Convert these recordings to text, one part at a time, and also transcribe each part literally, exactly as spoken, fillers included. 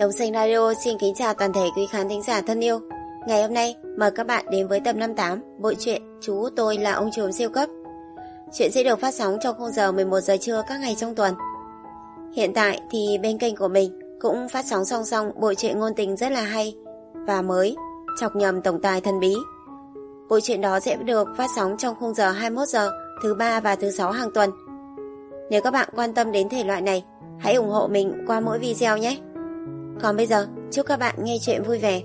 Đồng Xanh Radio xin kính chào toàn thể quý khán thính giả thân yêu. Ngày hôm nay mời các bạn đến với tập năm mươi tám bộ truyện Chú Tôi Là Ông Trùm Siêu Cấp. Chuyện sẽ được phát sóng trong khung giờ mười một giờ trưa các ngày trong tuần. Hiện tại thì bên kênh của mình cũng phát sóng song song bộ truyện ngôn tình rất là hay và mới, Chọc Nhầm Tổng Tài Thần Bí. Bộ truyện đó sẽ được phát sóng trong khung giờ hai mươi mốt giờ thứ ba và thứ sáu hàng tuần. Nếu các bạn quan tâm đến thể loại này, hãy ủng hộ mình qua mỗi video nhé. Còn bây giờ, chúc các bạn nghe chuyện vui vẻ.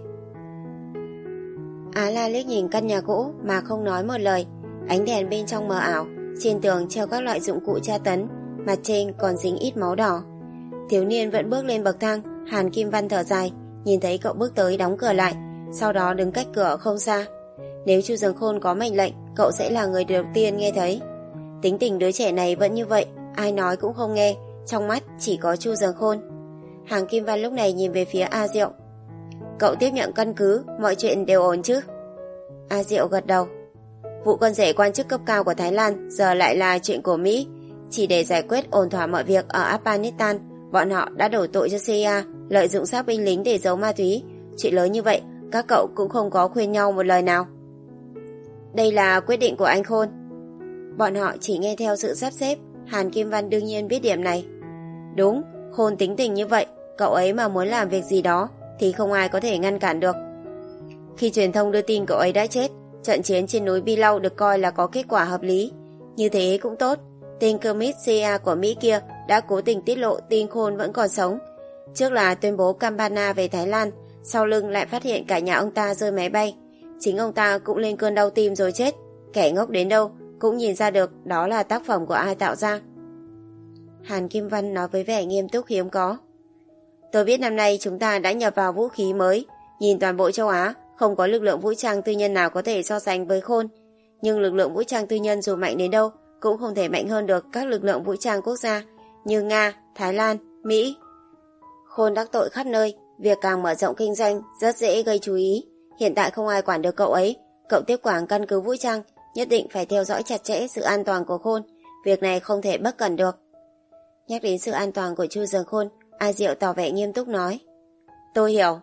Á La liếc nhìn căn nhà cũ mà không nói một lời. Ánh đèn bên trong mờ ảo, trên tường treo các loại dụng cụ tra tấn, mặt trên còn dính ít máu đỏ. Thiếu niên vẫn bước lên bậc thang. Hàn Kim Văn thở dài, nhìn thấy cậu bước tới đóng cửa lại, sau đó đứng cách cửa không xa. Nếu Chu Dương Khôn có mệnh lệnh, cậu sẽ là người đầu tiên nghe thấy. Tính tình đứa trẻ này vẫn như vậy, ai nói cũng không nghe, trong mắt chỉ có Chu Dương Khôn. Hàn Kim Văn lúc này nhìn về phía A Diệu. Cậu tiếp nhận căn cứ, mọi chuyện đều ổn chứ? A Diệu gật đầu. Vụ con rể quan chức cấp cao của Thái Lan giờ lại là chuyện của Mỹ. Chỉ để giải quyết ổn thỏa mọi việc ở Afghanistan, bọn họ đã đổ tội cho xê i a, lợi dụng xác binh lính để giấu ma túy. Chuyện lớn như vậy, các cậu cũng không có khuyên nhau một lời nào. Đây là quyết định của anh Khôn. Bọn họ chỉ nghe theo sự sắp xếp. Hàn Kim Văn đương nhiên biết điểm này. Đúng, Khôn tính tình như vậy, cậu ấy mà muốn làm việc gì đó thì không ai có thể ngăn cản được. Khi truyền thông đưa tin cậu ấy đã chết, trận chiến trên núi Bi Lau được coi là có kết quả hợp lý. Như thế cũng tốt. Tên Kermit xê i a của Mỹ kia đã cố tình tiết lộ tin Khôn vẫn còn sống. Trước là tuyên bố Campana về Thái Lan, sau lưng lại phát hiện cả nhà ông ta rơi máy bay. Chính ông ta cũng lên cơn đau tim rồi chết. Kẻ ngốc đến đâu cũng nhìn ra được đó là tác phẩm của ai tạo ra. Hàn Kim Văn nói với vẻ nghiêm túc hiếm có. Tôi biết năm nay chúng ta đã nhập vào vũ khí mới. Nhìn toàn bộ châu Á, không có lực lượng vũ trang tư nhân nào có thể so sánh với Khôn. Nhưng lực lượng vũ trang tư nhân dù mạnh đến đâu cũng không thể mạnh hơn được các lực lượng vũ trang quốc gia như Nga, Thái Lan, Mỹ. Khôn đắc tội khắp nơi, việc càng mở rộng kinh doanh rất dễ gây chú ý. Hiện tại không ai quản được cậu ấy. Cậu tiếp quản căn cứ vũ trang, nhất định phải theo dõi chặt chẽ sự an toàn của Khôn. Việc này không thể bất cẩn được. Nhắc đến sự an toàn của Chu Dương Khôn, A Diệu tỏ vẻ nghiêm túc nói. Tôi hiểu.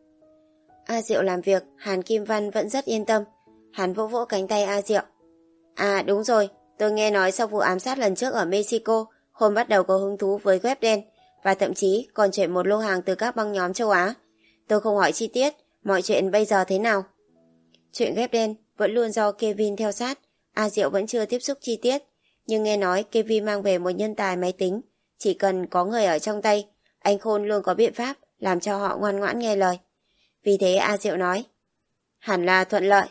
A Diệu làm việc, Hàn Kim Văn vẫn rất yên tâm. Hắn vỗ vỗ cánh tay A Diệu. À đúng rồi, tôi nghe nói sau vụ ám sát lần trước ở Mexico, Khôn bắt đầu có hứng thú với web đen và thậm chí còn chuyển một lô hàng từ các băng nhóm châu Á. Tôi không hỏi chi tiết, mọi chuyện bây giờ thế nào? Chuyện web đen vẫn luôn do Kevin theo sát. A Diệu vẫn chưa tiếp xúc chi tiết, nhưng nghe nói Kevin mang về một nhân tài máy tính. Chỉ cần có người ở trong tay, anh Khôn luôn có biện pháp làm cho họ ngoan ngoãn nghe lời. Vì thế A Diệu nói, hẳn là thuận lợi.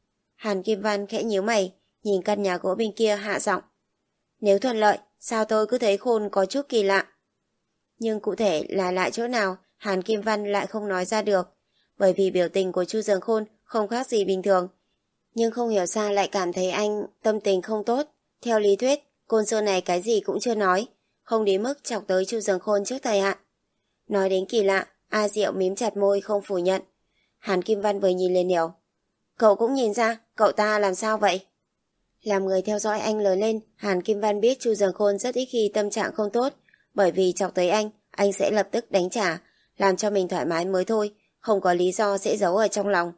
Hàn Kim Văn khẽ nhíu mày, nhìn căn nhà gỗ bên kia hạ giọng. Nếu thuận lợi, sao tôi cứ thấy Khôn có chút kỳ lạ? Nhưng cụ thể là lại chỗ nào, Hàn Kim Văn lại không nói ra được, bởi vì biểu tình của Chu Dương Khôn không khác gì bình thường. Nhưng không hiểu sao lại cảm thấy anh tâm tình không tốt. Theo lý thuyết, Côn Sơn này cái gì cũng chưa nói, không đến mức chọc tới Chu Dương Khôn trước thời hạn. Nói đến kỳ lạ, A Diệu mím chặt môi không phủ nhận. Hàn Kim Văn vừa nhìn liền hiểu. Cậu cũng nhìn ra, cậu ta làm sao vậy? Làm người theo dõi anh lớn lên, Hàn Kim Văn biết Chu Dương Khôn rất ít khi tâm trạng không tốt, bởi vì chọc tới anh, anh sẽ lập tức đánh trả, làm cho mình thoải mái mới thôi, không có lý do sẽ giấu ở trong lòng.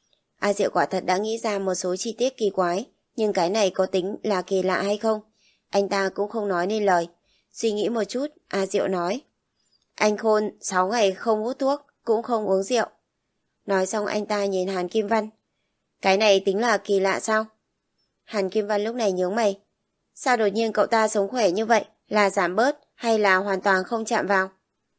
A Diệu quả thật đã nghĩ ra một số chi tiết kỳ quái, nhưng cái này có tính là kỳ lạ hay không? Anh ta cũng không nói nên lời. Suy nghĩ một chút, A Diệu nói. Anh Khôn sáu ngày không hút thuốc, cũng không uống rượu. Nói xong anh ta nhìn Hàn Kim Văn. Cái này tính là kỳ lạ sao? Hàn Kim Văn lúc này nhướng mày. Sao đột nhiên cậu ta sống khỏe như vậy? Là giảm bớt hay là hoàn toàn không chạm vào?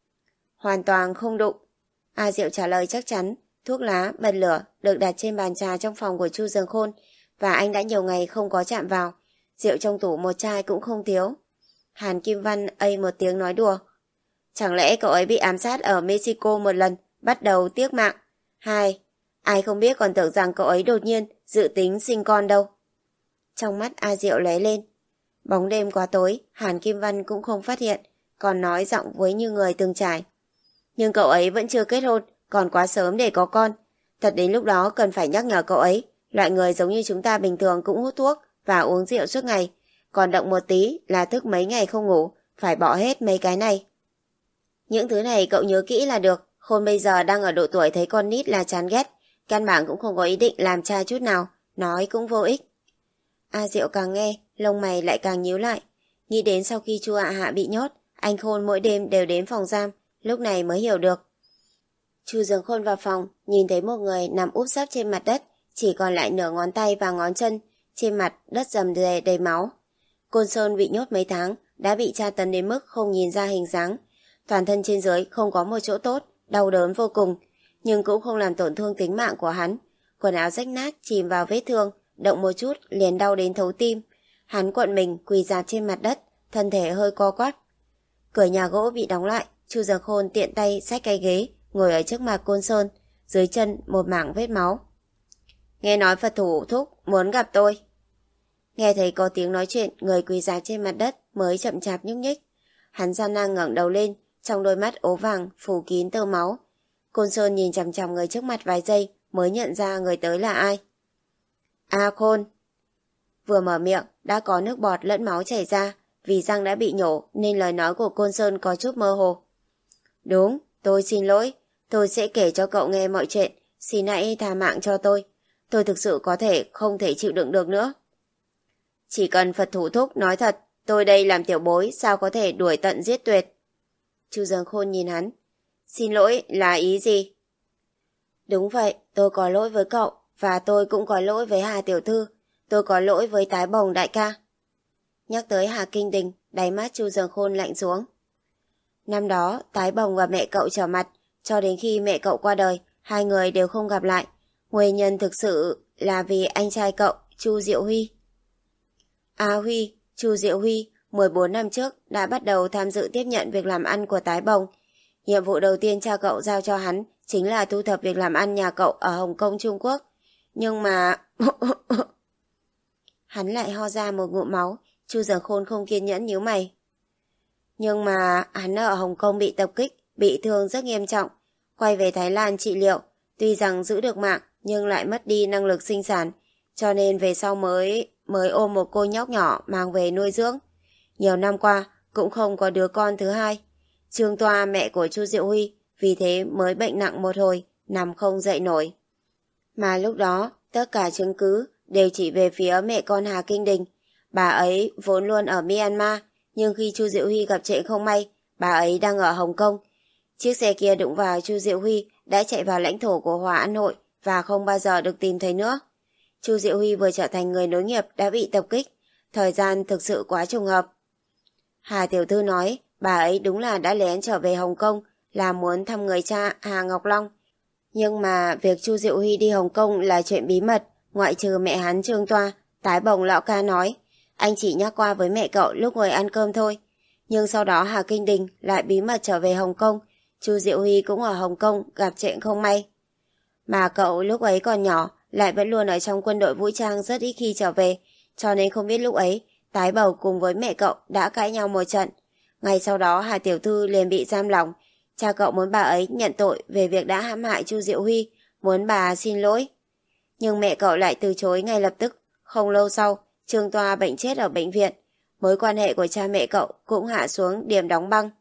Hoàn toàn không đụng. A Diệu trả lời chắc chắn. Thuốc lá, bật lửa được đặt trên bàn trà trong phòng của Chu Dương Khôn và anh đã nhiều ngày không có chạm vào. Rượu trong tủ một chai cũng không thiếu. Hàn Kim Văn ây một tiếng nói đùa. Chẳng lẽ cậu ấy bị ám sát ở Mexico một lần, bắt đầu tiếc mạng? Hai, ai không biết còn tưởng rằng cậu ấy đột nhiên dự tính sinh con đâu. Trong mắt A Diệu lóe lên. Bóng đêm quá tối, Hàn Kim Văn cũng không phát hiện, còn nói giọng với như người từng trải. Nhưng cậu ấy vẫn chưa kết hôn, còn quá sớm để có con. Thật đến lúc đó cần phải nhắc nhở cậu ấy, loại người giống như chúng ta bình thường cũng hút thuốc và uống rượu suốt ngày, còn động một tí là thức mấy ngày không ngủ, phải bỏ hết mấy cái này. Những thứ này cậu nhớ kỹ là được, Khôn bây giờ đang ở độ tuổi thấy con nít là chán ghét, căn bản cũng không có ý định làm cha chút nào, nói cũng vô ích. A Diệu càng nghe, lông mày lại càng nhíu lại. Nghĩ đến sau khi Chu Hạ Hạ bị nhốt, anh Khôn mỗi đêm đều đến phòng giam, lúc này mới hiểu được. Chu Dương Khôn vào phòng, nhìn thấy một người nằm úp sấp trên mặt đất, chỉ còn lại nửa ngón tay và ngón chân, trên mặt đất rầm rề đầy máu. Côn Sơn bị nhốt mấy tháng, đã bị tra tấn đến mức không nhìn ra hình dáng. Toàn thân trên dưới không có một chỗ tốt, đau đớn vô cùng, nhưng cũng không làm tổn thương tính mạng của hắn. Quần áo rách nát chìm vào vết thương, động một chút liền đau đến thấu tim. Hắn cuộn mình quỳ rạp trên mặt đất, thân thể hơi co quắp. Cửa nhà gỗ bị đóng lại, Chu Dương Khôn tiện tay xách cái ghế, ngồi ở trước mặt Côn Sơn, dưới chân một mảng vết máu. Nghe nói Phật thủ thúc muốn gặp tôi. Nghe thấy có tiếng nói chuyện, người quỳ rạp trên mặt đất mới chậm chạp nhúc nhích. Hắn gian nan ngẩng đầu lên, trong đôi mắt ố vàng phủ kín tơ máu. Côn Sơn nhìn chằm chằm người trước mặt vài giây mới nhận ra người tới là ai. A Khôn. Vừa mở miệng đã có nước bọt lẫn máu chảy ra, vì răng đã bị nhổ nên lời nói của Côn Sơn có chút mơ hồ. Đúng, tôi xin lỗi, tôi sẽ kể cho cậu nghe mọi chuyện, xin hãy tha mạng cho tôi. Tôi thực sự có thể không thể chịu đựng được nữa. Chỉ cần Phật thủ thúc nói thật, tôi đây làm tiểu bối sao có thể đuổi tận giết tuyệt. Chu Dương Khôn nhìn hắn. Xin lỗi là ý gì? Đúng vậy, tôi có lỗi với cậu, và tôi cũng có lỗi với Hà tiểu thư, tôi có lỗi với Tái Bồng đại ca. Nhắc tới Hà Kinh Đình, đáy mắt Chu Dương Khôn lạnh xuống. Năm đó, Tái Bồng và mẹ cậu trở mặt, cho đến khi mẹ cậu qua đời, hai người đều không gặp lại. Nguyên nhân thực sự là vì anh trai cậu, Chu Diệu Huy. A Huy, Chu Diệu Huy, mười bốn năm trước đã bắt đầu tham dự tiếp nhận việc làm ăn của Tái Bồng. Nhiệm vụ đầu tiên cha cậu giao cho hắn chính là thu thập việc làm ăn nhà cậu ở Hồng Kông, Trung Quốc. Nhưng mà... Hắn lại ho ra một ngụm máu, Chu Dương Khôn không kiên nhẫn nhíu mày. Nhưng mà hắn ở Hồng Kông bị tập kích, bị thương rất nghiêm trọng. Quay về Thái Lan trị liệu, tuy rằng giữ được mạng nhưng lại mất đi năng lực sinh sản, cho nên về sau mới mới ôm một cô nhóc nhỏ mang về nuôi dưỡng. Nhiều năm qua cũng không có đứa con thứ hai. Trương Toa mẹ của Chu Diệu Huy vì thế mới bệnh nặng một hồi, nằm không dậy nổi. Mà lúc đó tất cả chứng cứ đều chỉ về phía mẹ con Hà Kinh Đình. Bà ấy vốn luôn ở Myanmar, nhưng khi Chu Diệu Huy gặp chuyện không may, bà ấy đang ở Hồng Kông. Chiếc xe kia đụng vào Chu Diệu Huy đã chạy vào lãnh thổ của Hòa An Hội và không bao giờ được tìm thấy nữa. Chu Diệu Huy vừa trở thành người nối nghiệp đã bị tập kích, thời gian thực sự quá trùng hợp. Hà tiểu thư nói bà ấy đúng là đã lén trở về Hồng Kông là muốn thăm người cha Hà Ngọc Long. Nhưng mà việc Chu Diệu Huy đi Hồng Kông là chuyện bí mật, ngoại trừ mẹ hắn Trương Toa. Tái Bồng lão ca nói anh chỉ nhắc qua với mẹ cậu lúc ngồi ăn cơm thôi. Nhưng sau đó Hà Kinh Đình lại bí mật trở về Hồng Kông. Chu Diệu Huy cũng ở Hồng Kông gặp chuyện không may. Mà cậu lúc ấy còn nhỏ, lại vẫn luôn ở trong quân đội vũ trang rất ít khi trở về, cho nên không biết lúc ấy Tái Bầu cùng với mẹ cậu đã cãi nhau một trận. Ngày sau đó Hà tiểu thư liền bị giam lỏng. Cha cậu muốn bà ấy nhận tội về việc đã hãm hại Chu Diệu Huy, muốn bà xin lỗi. Nhưng mẹ cậu lại từ chối ngay lập tức. Không lâu sau, Trương Toa bệnh chết ở bệnh viện. Mối quan hệ của cha mẹ cậu cũng hạ xuống điểm đóng băng.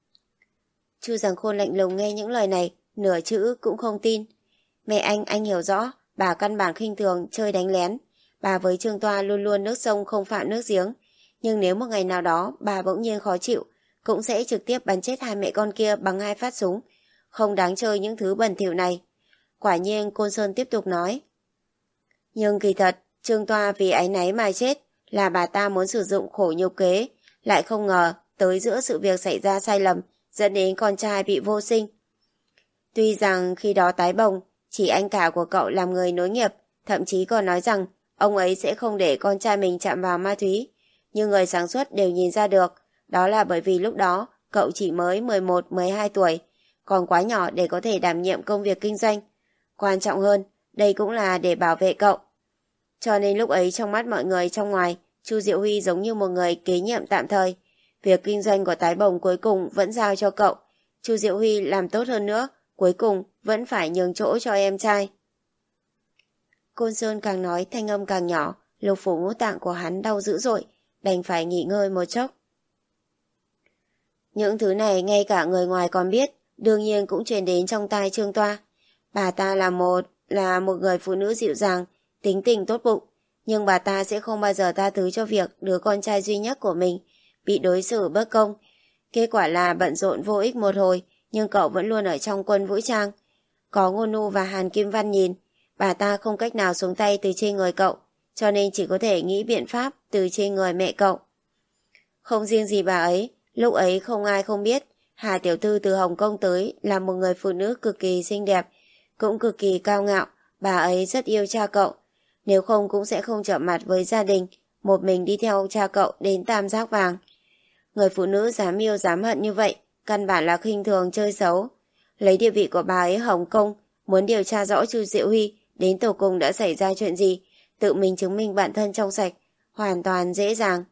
Chu Dương Khôn lạnh lùng nghe những lời này, nửa chữ cũng không tin. Mẹ anh, anh hiểu rõ, bà căn bản khinh thường chơi đánh lén. Bà với Trương Toa luôn luôn nước sông không phạm nước giếng. Nhưng nếu một ngày nào đó bà bỗng nhiên khó chịu, cũng sẽ trực tiếp bắn chết hai mẹ con kia bằng hai phát súng. Không đáng chơi những thứ bẩn thỉu này. Quả nhiên Côn Sơn tiếp tục nói. Nhưng kỳ thật, Trương Toa vì áy náy mà chết, là bà ta muốn sử dụng khổ nhục kế, lại không ngờ tới giữa sự việc xảy ra sai lầm, dẫn đến con trai bị vô sinh. Tuy rằng khi đó Tái Bồng chỉ anh cả của cậu làm người nối nghiệp, thậm chí còn nói rằng ông ấy sẽ không để con trai mình chạm vào ma túy, nhưng người sáng suốt đều nhìn ra được, đó là bởi vì lúc đó cậu chỉ mới mười một mười hai tuổi, còn quá nhỏ để có thể đảm nhiệm công việc kinh doanh. Quan trọng hơn, đây cũng là để bảo vệ cậu. Cho nên lúc ấy trong mắt mọi người trong ngoài, Chu Diệu Huy giống như một người kế nhiệm tạm thời. Việc kinh doanh của Tái Bồng cuối cùng vẫn giao cho cậu. Chu Diệu Huy làm tốt hơn nữa, cuối cùng vẫn phải nhường chỗ cho em trai. Côn Sơn càng nói thanh âm càng nhỏ, lục phủ ngũ tạng của hắn đau dữ dội, đành phải nghỉ ngơi một chốc. Những thứ này ngay cả người ngoài còn biết, đương nhiên cũng truyền đến trong tai Trương Toa. Bà ta là một là một người phụ nữ dịu dàng, tính tình tốt bụng, nhưng bà ta sẽ không bao giờ tha thứ cho việc đứa con trai duy nhất của mình bị đối xử bất công. Kết quả là bận rộn vô ích một hồi, nhưng cậu vẫn luôn ở trong quân vũ trang. Có Ngôn Nu và Hàn Kim Văn nhìn, bà ta không cách nào xuống tay từ trên người cậu, cho nên chỉ có thể nghĩ biện pháp từ trên người mẹ cậu. Không riêng gì bà ấy, lúc ấy không ai không biết Hà tiểu thư từ Hồng Kông tới là một người phụ nữ cực kỳ xinh đẹp, cũng cực kỳ cao ngạo. Bà ấy rất yêu cha cậu, nếu không cũng sẽ không trở mặt với gia đình, một mình đi theo cha cậu đến Tam Giác Vàng. Người phụ nữ dám yêu dám hận như vậy, căn bản là khinh thường chơi xấu. Lấy địa vị của bà ấy Hồng Kông, muốn điều tra rõ Chu Diệu Huy đến tột cùng đã xảy ra chuyện gì, tự mình chứng minh bản thân trong sạch, hoàn toàn dễ dàng.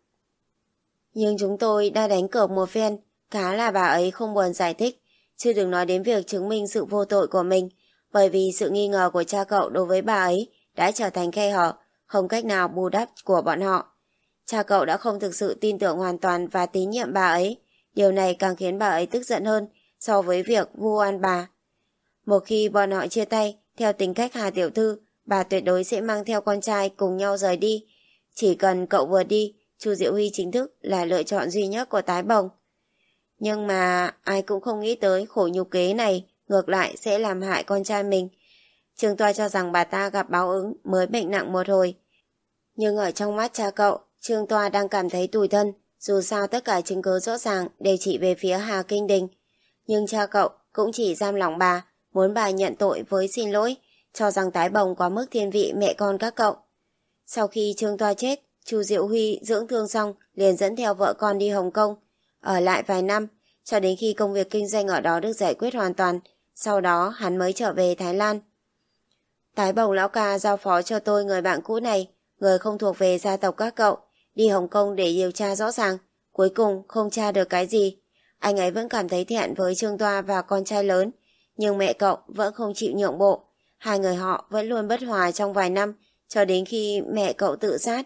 Nhưng chúng tôi đã đánh cược một phen, khá là bà ấy không buồn giải thích, chứ đừng nói đến việc chứng minh sự vô tội của mình, bởi vì sự nghi ngờ của cha cậu đối với bà ấy đã trở thành khe hở, không cách nào bù đắp của bọn họ. Cha cậu đã không thực sự tin tưởng hoàn toàn và tín nhiệm bà ấy, điều này càng khiến bà ấy tức giận hơn so với việc vu oan bà. Một khi bọn họ chia tay, theo tính cách Hà tiểu thư, bà tuyệt đối sẽ mang theo con trai cùng nhau rời đi. Chỉ cần cậu vừa đi, Chu Diệu Huy chính thức là lựa chọn duy nhất của Tái Bồng. Nhưng mà ai cũng không nghĩ tới khổ nhục kế này ngược lại sẽ làm hại con trai mình. Trương Toa cho rằng bà ta gặp báo ứng mới bệnh nặng một hồi. Nhưng ở trong mắt cha cậu, Trương Toa đang cảm thấy tủi thân, dù sao tất cả chứng cứ rõ ràng đều chỉ về phía Hà Kinh Đình. Nhưng cha cậu cũng chỉ giam lòng bà, muốn bà nhận tội với xin lỗi, cho rằng Tái Bồng quá mức thiên vị mẹ con các cậu. Sau khi Trương Toa chết, Chu Diệu Huy dưỡng thương xong liền dẫn theo vợ con đi Hồng Kông, ở lại vài năm, cho đến khi công việc kinh doanh ở đó được giải quyết hoàn toàn, sau đó hắn mới trở về Thái Lan. Tái Bồng lão ca giao phó cho tôi người bạn cũ này, người không thuộc về gia tộc các cậu, đi Hồng Kông để điều tra rõ ràng, cuối cùng không tra được cái gì. Anh ấy vẫn cảm thấy thẹn với Trương Toa và con trai lớn, nhưng mẹ cậu vẫn không chịu nhượng bộ. Hai người họ vẫn luôn bất hòa trong vài năm, cho đến khi mẹ cậu tự sát.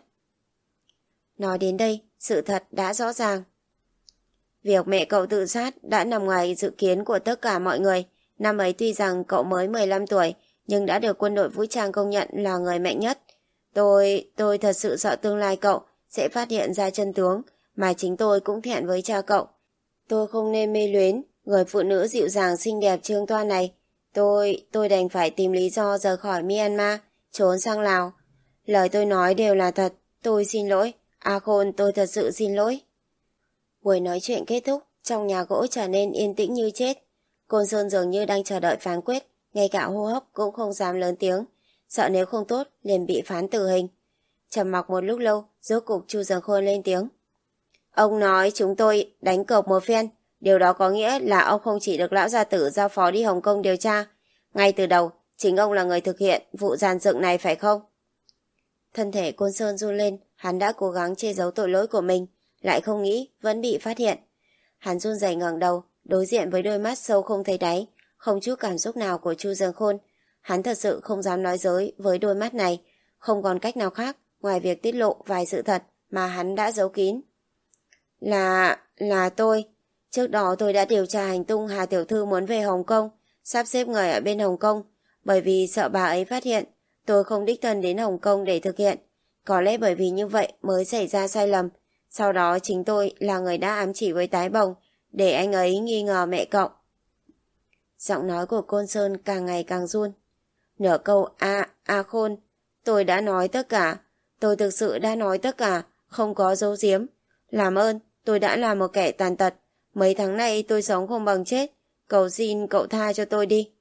Nói đến đây, sự thật đã rõ ràng. Việc mẹ cậu tự sát đã nằm ngoài dự kiến của tất cả mọi người. Năm ấy tuy rằng cậu mới mười lăm tuổi, nhưng đã được quân đội vũ trang công nhận là người mạnh nhất. Tôi, tôi thật sự sợ tương lai cậu sẽ phát hiện ra chân tướng, mà chính tôi cũng thẹn với cha cậu. Tôi không nên mê luyến người phụ nữ dịu dàng xinh đẹp Trương Toa này. Tôi, tôi đành phải tìm lý do rời khỏi Myanmar, trốn sang Lào. Lời tôi nói đều là thật, tôi xin lỗi. A Khôn, tôi thật sự xin lỗi. Buổi nói chuyện kết thúc, trong nhà gỗ trở nên yên tĩnh như chết. Côn Sơn dường như đang chờ đợi phán quyết, ngay cả hô hấp cũng không dám lớn tiếng, sợ nếu không tốt liền bị phán tử hình. Trầm mặc một lúc lâu, rốt cục Chu Dường Khôn lên tiếng. Ông nói chúng tôi đánh cược một phen, điều đó có nghĩa là ông không chỉ được lão gia tử giao phó đi Hồng Kông điều tra. Ngay từ đầu, chính ông là người thực hiện vụ giàn dựng này phải không? Thân thể Côn Sơn run lên, hắn đã cố gắng che giấu tội lỗi của mình, lại không nghĩ vẫn bị phát hiện. Hắn run rẩy ngẩng đầu, đối diện với đôi mắt sâu không thấy đáy, không chút cảm xúc nào của Chu Dương Khôn. Hắn thật sự không dám nói dối với đôi mắt này, không còn cách nào khác ngoài việc tiết lộ vài sự thật mà hắn đã giấu kín. Là... là tôi. Trước đó tôi đã điều tra hành tung Hà Tiểu Thư muốn về Hồng Kông, sắp xếp người ở bên Hồng Kông, bởi vì sợ bà ấy phát hiện, tôi không đích thân đến Hồng Kông để thực hiện. Có lẽ bởi vì như vậy mới xảy ra sai lầm. Sau đó chính tôi là người đã ám chỉ với Tái Bồng, để anh ấy nghi ngờ mẹ cậu. Giọng nói của Côn Sơn càng ngày càng run. Nửa câu A, A Khôn, tôi đã nói tất cả. Tôi thực sự đã nói tất cả, không có giấu giếm. Làm ơn, tôi đã là một kẻ tàn tật. Mấy tháng nay tôi sống không bằng chết. Cầu xin cậu tha cho tôi đi.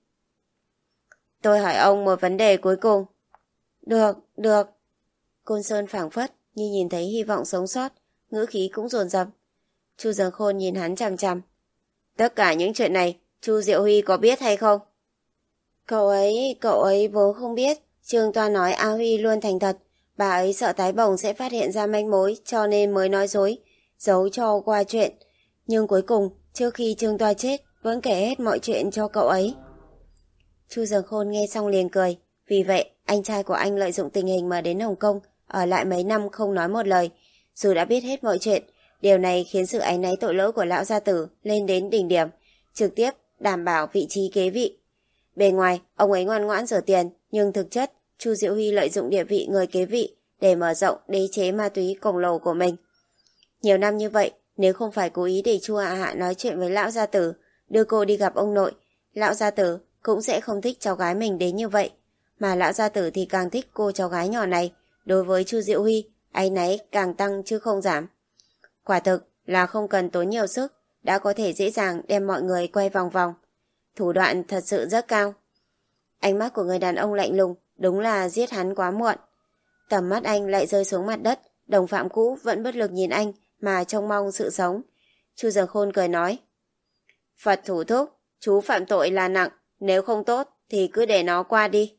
Tôi hỏi ông một vấn đề cuối cùng. Được, được. Côn Sơn phảng phất như nhìn thấy hy vọng sống sót, ngữ khí cũng dồn dập. Chu Dương Khôn nhìn hắn chằm chằm. Tất cả những chuyện này, Chu Diệu Huy có biết hay không? Cậu ấy, cậu ấy vốn không biết. Trương Toa nói A Huy luôn thành thật. Bà ấy sợ Tái Bồng sẽ phát hiện ra manh mối, cho nên mới nói dối, giấu cho qua chuyện. Nhưng cuối cùng, trước khi Trương Toa chết, vẫn kể hết mọi chuyện cho cậu ấy. Chu Dương Khôn nghe xong liền cười. Vì vậy, anh trai của anh lợi dụng tình hình mà đến Hồng Kông, ở lại mấy năm không nói một lời. Dù đã biết hết mọi chuyện, điều này khiến sự áy náy tội lỗi của lão gia tử lên đến đỉnh điểm, trực tiếp đảm bảo vị trí kế vị. Bề ngoài, ông ấy ngoan ngoãn rửa tiền, nhưng thực chất, Chu Diệu Huy lợi dụng địa vị người kế vị để mở rộng đế chế ma túy khổng lồ của mình. Nhiều năm như vậy, nếu không phải cố ý để Chu Hạ Hạ nói chuyện với lão gia tử, đưa cô đi gặp ông nội, lão gia tử cũng sẽ không thích cháu gái mình đến như vậy. Mà lão gia tử thì càng thích cô cháu gái nhỏ này. Đối với Chu Diệu Huy, áy náy càng tăng chứ không giảm. Quả thực là không cần tốn nhiều sức, đã có thể dễ dàng đem mọi người quay vòng vòng. Thủ đoạn thật sự rất cao. Ánh mắt của người đàn ông lạnh lùng, đúng là giết hắn quá muộn. Tầm mắt anh lại rơi xuống mặt đất, đồng phạm cũ vẫn bất lực nhìn anh mà trông mong sự sống. Chu Dường Khôn cười nói, Phật thủ thúc, chú phạm tội là nặng, nếu không tốt thì cứ để nó qua đi.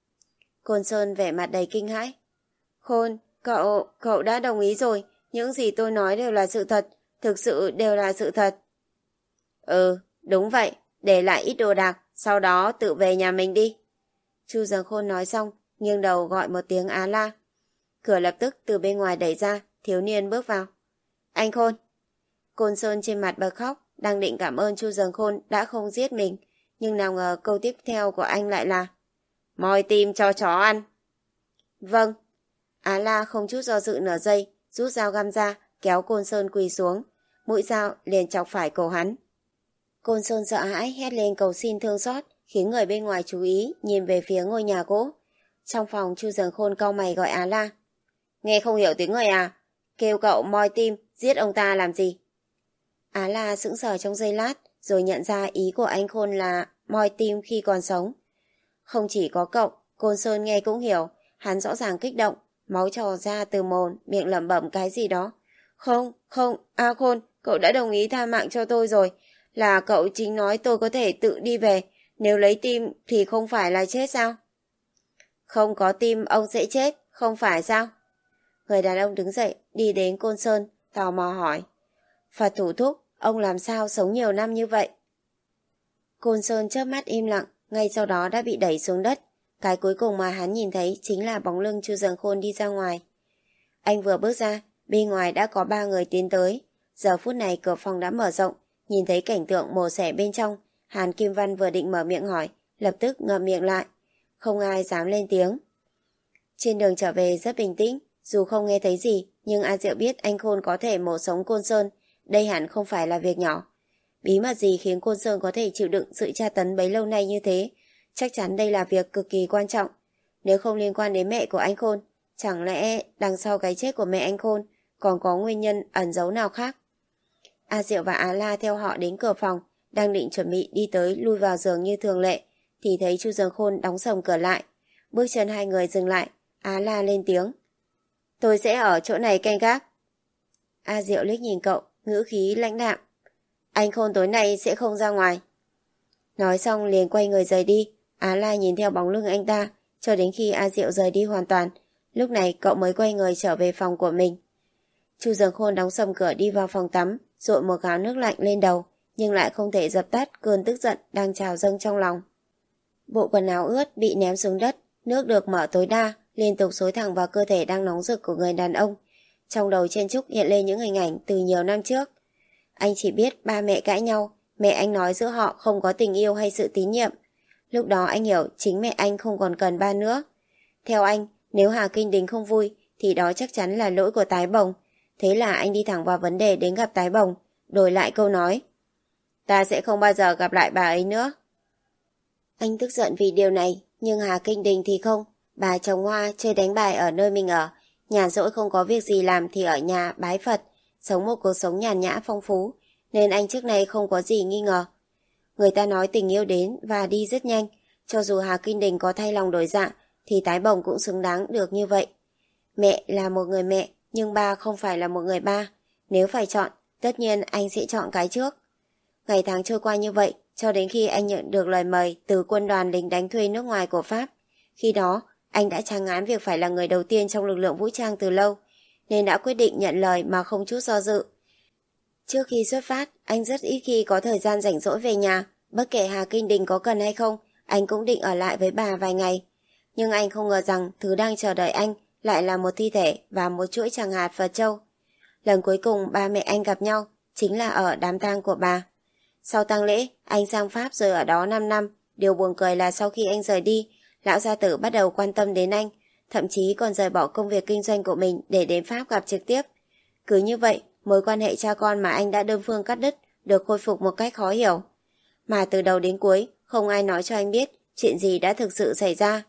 Côn Sơn vẻ mặt đầy kinh hãi. Khôn, cậu, cậu đã đồng ý rồi, những gì tôi nói đều là sự thật, thực sự đều là sự thật. Ừ, đúng vậy, để lại ít đồ đạc, sau đó tự về nhà mình đi. Chu Dường Khôn nói xong, nghiêng đầu gọi một tiếng Á La. Cửa lập tức từ bên ngoài đẩy ra, thiếu niên bước vào. Anh Khôn. Côn Sơn trên mặt bật khóc, đang định cảm ơn Chu Dường Khôn đã không giết mình, nhưng nào ngờ câu tiếp theo của anh lại là moi tim cho chó ăn. Vâng. Á La không chút do dự nửa giây, rút dao găm ra, kéo Côn Sơn quỳ xuống, mũi dao liền chọc phải cổ hắn. Côn Sơn sợ hãi hét lên cầu xin thương xót, khiến người bên ngoài chú ý nhìn về phía ngôi nhà gỗ. Trong phòng, Chu Dường Khôn cau mày gọi Á La. Nghe không hiểu tiếng người à? Kêu cậu moi tim giết ông ta làm gì? Á La sững sờ trong giây lát, rồi nhận ra ý của anh Khôn là moi tim khi còn sống. Không chỉ có cậu, Côn Sơn nghe cũng hiểu, hắn rõ ràng kích động, máu trào ra từ mồm, miệng lẩm bẩm cái gì đó. Không, không, A Khôn, cậu đã đồng ý tha mạng cho tôi rồi, là cậu chính nói tôi có thể tự đi về, nếu lấy tim thì không phải là chết sao? Không có tim ông sẽ chết, không phải sao? Người đàn ông đứng dậy, đi đến Côn Sơn, tò mò hỏi. Phật thủ thúc, ông làm sao sống nhiều năm như vậy? Côn Sơn chớp mắt im lặng, ngay sau đó đã bị đẩy xuống đất. Cái cuối cùng mà hắn nhìn thấy chính là bóng lưng Chu Dường Khôn đi ra ngoài. Anh vừa bước ra, bên ngoài đã có ba người tiến tới. Giờ phút này cửa phòng đã mở rộng, nhìn thấy cảnh tượng mổ xẻ bên trong, Hàn Kim Văn vừa định mở miệng hỏi, lập tức ngậm miệng lại. Không ai dám lên tiếng. Trên đường trở về rất bình tĩnh, dù không nghe thấy gì, nhưng A Diệu biết anh Khôn có thể mổ sống Côn Sơn, đây hẳn không phải là việc nhỏ. Bí mật gì khiến Côn Sơn có thể chịu đựng sự tra tấn bấy lâu nay như thế? Chắc chắn đây là việc cực kỳ quan trọng. Nếu không liên quan đến mẹ của anh Khôn, chẳng lẽ đằng sau cái chết của mẹ anh Khôn còn có nguyên nhân ẩn giấu nào khác? A Diệu và Á La theo họ đến cửa phòng, đang định chuẩn bị đi tới lui vào giường như thường lệ, thì thấy Chu Dường Khôn đóng sầm cửa lại. Bước chân hai người dừng lại, Á La lên tiếng. Tôi sẽ ở chỗ này canh gác. A Diệu liếc nhìn cậu, ngữ khí lãnh đạm. Anh Khôn tối nay sẽ không ra ngoài. Nói xong liền quay người rời đi. Á La nhìn theo bóng lưng anh ta, cho đến khi A Diệu rời đi hoàn toàn. Lúc này cậu mới quay người trở về phòng của mình. Chu Dường Khôn đóng sầm cửa đi vào phòng tắm, dội một gáo nước lạnh lên đầu, nhưng lại không thể dập tắt cơn tức giận đang trào dâng trong lòng. Bộ quần áo ướt bị ném xuống đất, nước được mở tối đa, liên tục xối thẳng vào cơ thể đang nóng rực của người đàn ông. Trong đầu Trên Trúc hiện lên những hình ảnh từ nhiều năm trước. Anh chỉ biết ba mẹ cãi nhau, mẹ anh nói giữa họ không có tình yêu hay sự tín nhiệm. Lúc đó anh hiểu chính mẹ anh không còn cần ba nữa. Theo anh, nếu Hà Kinh Đình không vui thì đó chắc chắn là lỗi của Tái Bồng. Thế là anh đi thẳng vào vấn đề đến gặp Tái Bồng, đổi lại câu nói. Ta sẽ không bao giờ gặp lại bà ấy nữa. Anh tức giận vì điều này, nhưng Hà Kinh Đình thì không. Bà trồng hoa, chơi đánh bài ở nơi mình ở. Nhàn rỗi không có việc gì làm thì ở nhà bái Phật, sống một cuộc sống nhàn nhã phong phú, nên anh trước nay không có gì nghi ngờ. Người ta nói tình yêu đến và đi rất nhanh, cho dù Hà Kinh Đình có thay lòng đổi dạ, thì Tái Bồng cũng xứng đáng được như vậy. Mẹ là một người mẹ, nhưng ba không phải là một người ba. Nếu phải chọn, tất nhiên anh sẽ chọn cái trước. Ngày tháng trôi qua như vậy, cho đến khi anh nhận được lời mời từ quân đoàn lính đánh thuê nước ngoài của Pháp. Khi đó, anh đã chán ngán việc phải là người đầu tiên trong lực lượng vũ trang từ lâu, nên đã quyết định nhận lời mà không chút do dự. Trước khi xuất phát, anh rất ít khi có thời gian rảnh rỗi về nhà, bất kể Hà Kinh Đình có cần hay không, anh cũng định ở lại với bà vài ngày. Nhưng anh không ngờ rằng thứ đang chờ đợi anh lại là một thi thể và một chuỗi tràng hạt Phật châu. Lần cuối cùng ba mẹ anh gặp nhau chính là ở đám tang của bà. Sau tang lễ, anh sang Pháp rồi ở đó 5 năm. Điều buồn cười là sau khi anh rời đi, lão gia tử bắt đầu quan tâm đến anh, thậm chí còn rời bỏ công việc kinh doanh của mình để đến Pháp gặp trực tiếp. Cứ như vậy, mối quan hệ cha con mà anh đã đơn phương cắt đứt được khôi phục một cách khó hiểu. Mà từ đầu đến cuối, không ai nói cho anh biết chuyện gì đã thực sự xảy ra.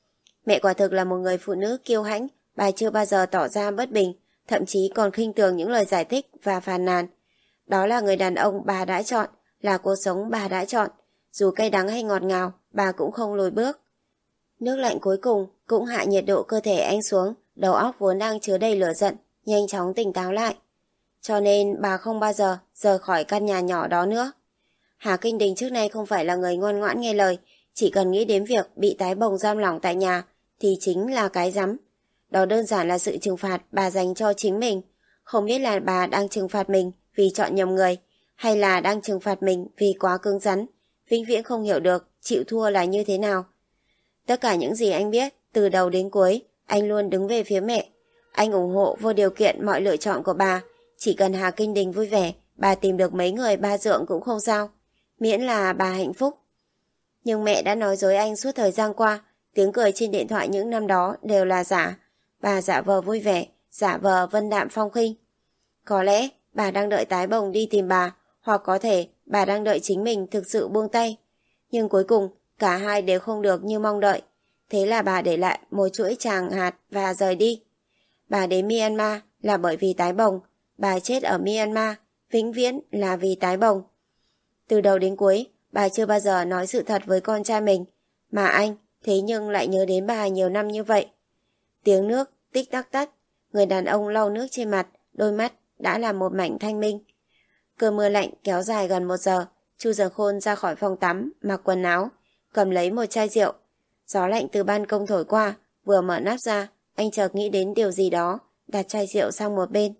Mẹ quả thực là một người phụ nữ kiêu hãnh, bà chưa bao giờ tỏ ra bất bình, thậm chí còn khinh thường những lời giải thích và phàn nàn. Đó là người đàn ông bà đã chọn, là cuộc sống bà đã chọn. Dù cay đắng hay ngọt ngào, bà cũng không lùi bước. Nước lạnh cuối cùng cũng hạ nhiệt độ cơ thể anh xuống, đầu óc vốn đang chứa đầy lửa giận, nhanh chóng tỉnh táo lại. Cho nên bà không bao giờ rời khỏi căn nhà nhỏ đó nữa. Hà Kinh Đình trước nay không phải là người ngoan ngoãn nghe lời, chỉ cần nghĩ đến việc bị tái bồng giam lỏng tại nhà thì chính là cái rắm. Đó đơn giản là sự trừng phạt bà dành cho chính mình. Không biết là bà đang trừng phạt mình vì chọn nhầm người, hay là đang trừng phạt mình vì quá cứng rắn, vĩnh viễn không hiểu được chịu thua là như thế nào. Tất cả những gì anh biết, từ đầu đến cuối, anh luôn đứng về phía mẹ. Anh ủng hộ vô điều kiện mọi lựa chọn của bà. Chỉ cần Hà Kinh Đình vui vẻ, bà tìm được mấy người ba dượng cũng không sao, miễn là bà hạnh phúc. Nhưng mẹ đã nói dối anh suốt thời gian qua, tiếng cười trên điện thoại những năm đó đều là giả. Bà giả vờ vui vẻ, giả vờ vân đạm phong khinh. Có lẽ bà đang đợi tái bồng đi tìm bà, hoặc có thể bà đang đợi chính mình thực sự buông tay. Nhưng cuối cùng, cả hai đều không được như mong đợi. Thế là bà để lại một chuỗi tràng hạt và rời đi. Bà đến Myanmar là bởi vì tái bồng, bà chết ở Myanmar vĩnh viễn là vì tái bồng. Từ đầu đến cuối, bà chưa bao giờ nói sự thật với con trai mình, mà anh thế nhưng lại nhớ đến bà nhiều năm như vậy. Tiếng nước tích tắc tắt, người đàn ông lau nước trên mặt, đôi mắt đã là một mảnh thanh minh. Cơn mưa lạnh kéo dài gần một giờ, Chu Dần Khôn ra khỏi phòng tắm, mặc quần áo, cầm lấy một chai rượu. Gió lạnh từ ban công thổi qua, vừa mở nắp ra, anh chợt nghĩ đến điều gì đó, đặt chai rượu sang một bên.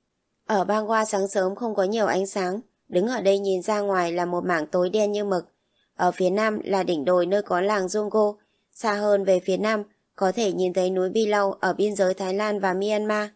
Ở bang Hoa sáng sớm không có nhiều ánh sáng, đứng ở đây nhìn ra ngoài là một mảng tối đen như mực. Ở phía nam là đỉnh đồi nơi có làng Jongo, xa hơn về phía nam có thể nhìn thấy núi Bi Lau ở biên giới Thái Lan và Myanmar.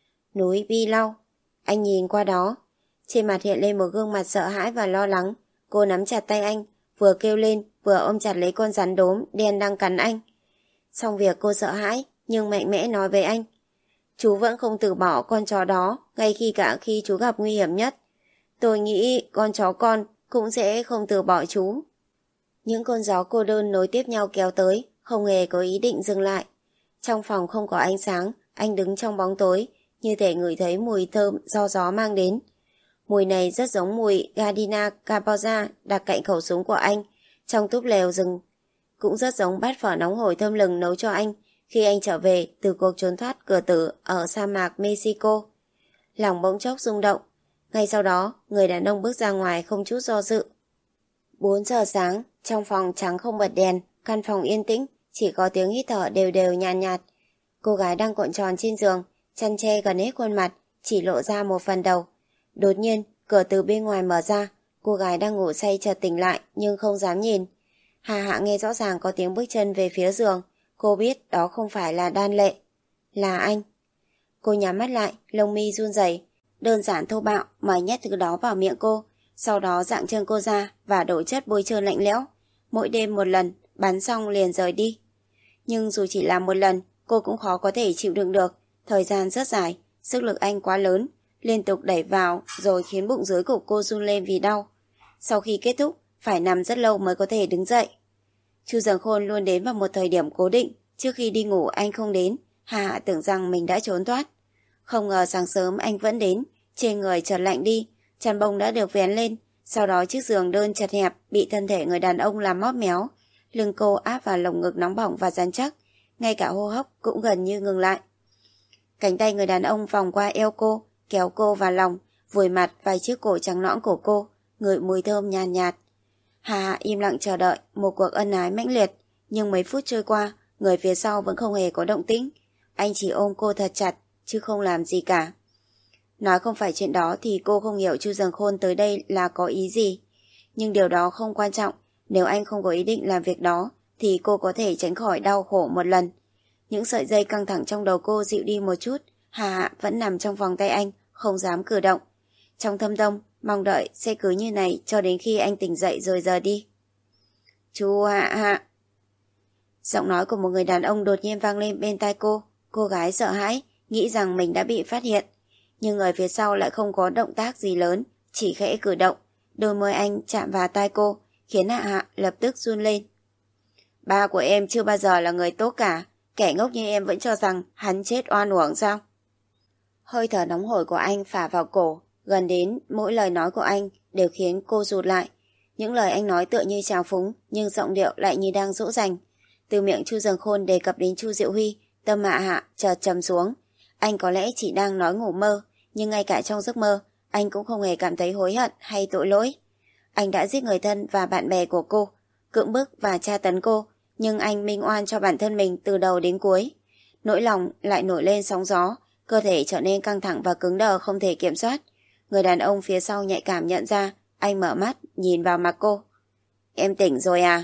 Núi Bi Lau, anh nhìn qua đó, trên mặt hiện lên một gương mặt sợ hãi và lo lắng. Cô nắm chặt tay anh, vừa kêu lên vừa ôm chặt lấy con rắn đốm đen đang cắn anh. Xong việc cô sợ hãi nhưng mạnh mẽ nói với anh, chú vẫn không từ bỏ con chó đó ngay khi cả khi chú gặp nguy hiểm nhất. Tôi nghĩ con chó con cũng sẽ không từ bỏ chú. Những con gió cô đơn nối tiếp nhau kéo tới, không hề có ý định dừng lại. Trong phòng không có ánh sáng, anh đứng trong bóng tối, như thể ngửi thấy mùi thơm do gió mang đến. Mùi này rất giống mùi Gardenia Capoza đặt cạnh khẩu súng của anh, trong túp lều rừng. Cũng rất giống bát phở nóng hổi thơm lừng nấu cho anh khi anh trở về từ cuộc trốn thoát cửa tử ở sa mạc Mexico. Lòng bỗng chốc rung động. Ngay sau đó, người đàn ông bước ra ngoài không chút do dự. bốn giờ sáng, trong phòng trắng không bật đèn, căn phòng yên tĩnh, chỉ có tiếng hít thở đều đều nhàn nhạt, nhạt. Cô gái đang cuộn tròn trên giường, chăn che gần hết khuôn mặt, chỉ lộ ra một phần đầu. Đột nhiên, cửa từ bên ngoài mở ra, cô gái đang ngủ say chợt tỉnh lại nhưng không dám nhìn. Hà Hạ nghe rõ ràng có tiếng bước chân về phía giường, cô biết đó không phải là Đan Lệ, là anh. Cô nhắm mắt lại, lông mi run rẩy, đơn giản thô bạo mà nhét thứ đó vào miệng cô, sau đó dạng chân cô ra và đổ chất bôi trơn lạnh lẽo. Mỗi đêm một lần, bắn xong liền rời đi. Nhưng dù chỉ làm một lần, cô cũng khó có thể chịu đựng được, thời gian rất dài, sức lực anh quá lớn, liên tục đẩy vào rồi khiến bụng dưới của cô run lên vì đau. Sau khi kết thúc, phải nằm rất lâu mới có thể đứng dậy. Chu Dần Khôn luôn đến vào một thời điểm cố định, trước khi đi ngủ anh không đến, Hà Hạ tưởng rằng mình đã trốn thoát. Không ngờ sáng sớm anh vẫn đến, trên người chợt lạnh đi, chăn bông đã được vén lên, sau đó chiếc giường đơn chật hẹp bị thân thể người đàn ông làm móp méo, lưng cô áp vào lồng ngực nóng bỏng và rắn chắc, ngay cả hô hấp cũng gần như ngừng lại. Cánh tay người đàn ông vòng qua eo cô, kéo cô vào lòng, vùi mặt vào chiếc cổ trắng nõn của cô, ngửi mùi thơm nhàn nhạt, nhạt. Hà Hạ im lặng chờ đợi một cuộc ân ái mãnh liệt, nhưng mấy phút trôi qua, người phía sau vẫn không hề có động tĩnh. Anh chỉ ôm cô thật chặt, chứ không làm gì cả. Nói không phải chuyện đó thì cô không hiểu Chu Dần Khôn tới đây là có ý gì. Nhưng điều đó không quan trọng, nếu anh không có ý định làm việc đó, thì cô có thể tránh khỏi đau khổ một lần. Những sợi dây căng thẳng trong đầu cô dịu đi một chút, Hà Hạ vẫn nằm trong vòng tay anh, không dám cử động. Trong thâm tâm, mong đợi sẽ cứ như này cho đến khi anh tỉnh dậy rồi rời đi. Chú Hạ Hạ. Giọng nói của một người đàn ông đột nhiên vang lên bên tai cô. Cô gái sợ hãi, nghĩ rằng mình đã bị phát hiện. Nhưng người phía sau lại không có động tác gì lớn, chỉ khẽ cử động. Đôi môi anh chạm vào tai cô, khiến Hạ Hạ lập tức run lên. Ba của em chưa bao giờ là người tốt cả. Kẻ ngốc như em vẫn cho rằng hắn chết oan uổng sao? Hơi thở nóng hổi của anh phả vào cổ, gần đến mỗi lời nói của anh đều khiến cô rụt lại. Những lời anh nói tựa như trào phúng, nhưng giọng điệu lại như đang dỗ dành. Từ miệng Chu Dường Khôn đề cập đến Chu Diệu Huy, tâm Hạ Hạ chợt trầm xuống. Anh có lẽ chỉ đang nói ngủ mơ, nhưng ngay cả trong giấc mơ, anh cũng không hề cảm thấy hối hận hay tội lỗi. Anh đã giết người thân và bạn bè của cô, cưỡng bức và tra tấn cô, nhưng anh minh oan cho bản thân mình từ đầu đến cuối. Nỗi lòng lại nổi lên sóng gió, cơ thể trở nên căng thẳng và cứng đờ không thể kiểm soát. Người đàn ông phía sau nhạy cảm nhận ra, anh mở mắt, nhìn vào mặt cô. Em tỉnh rồi à?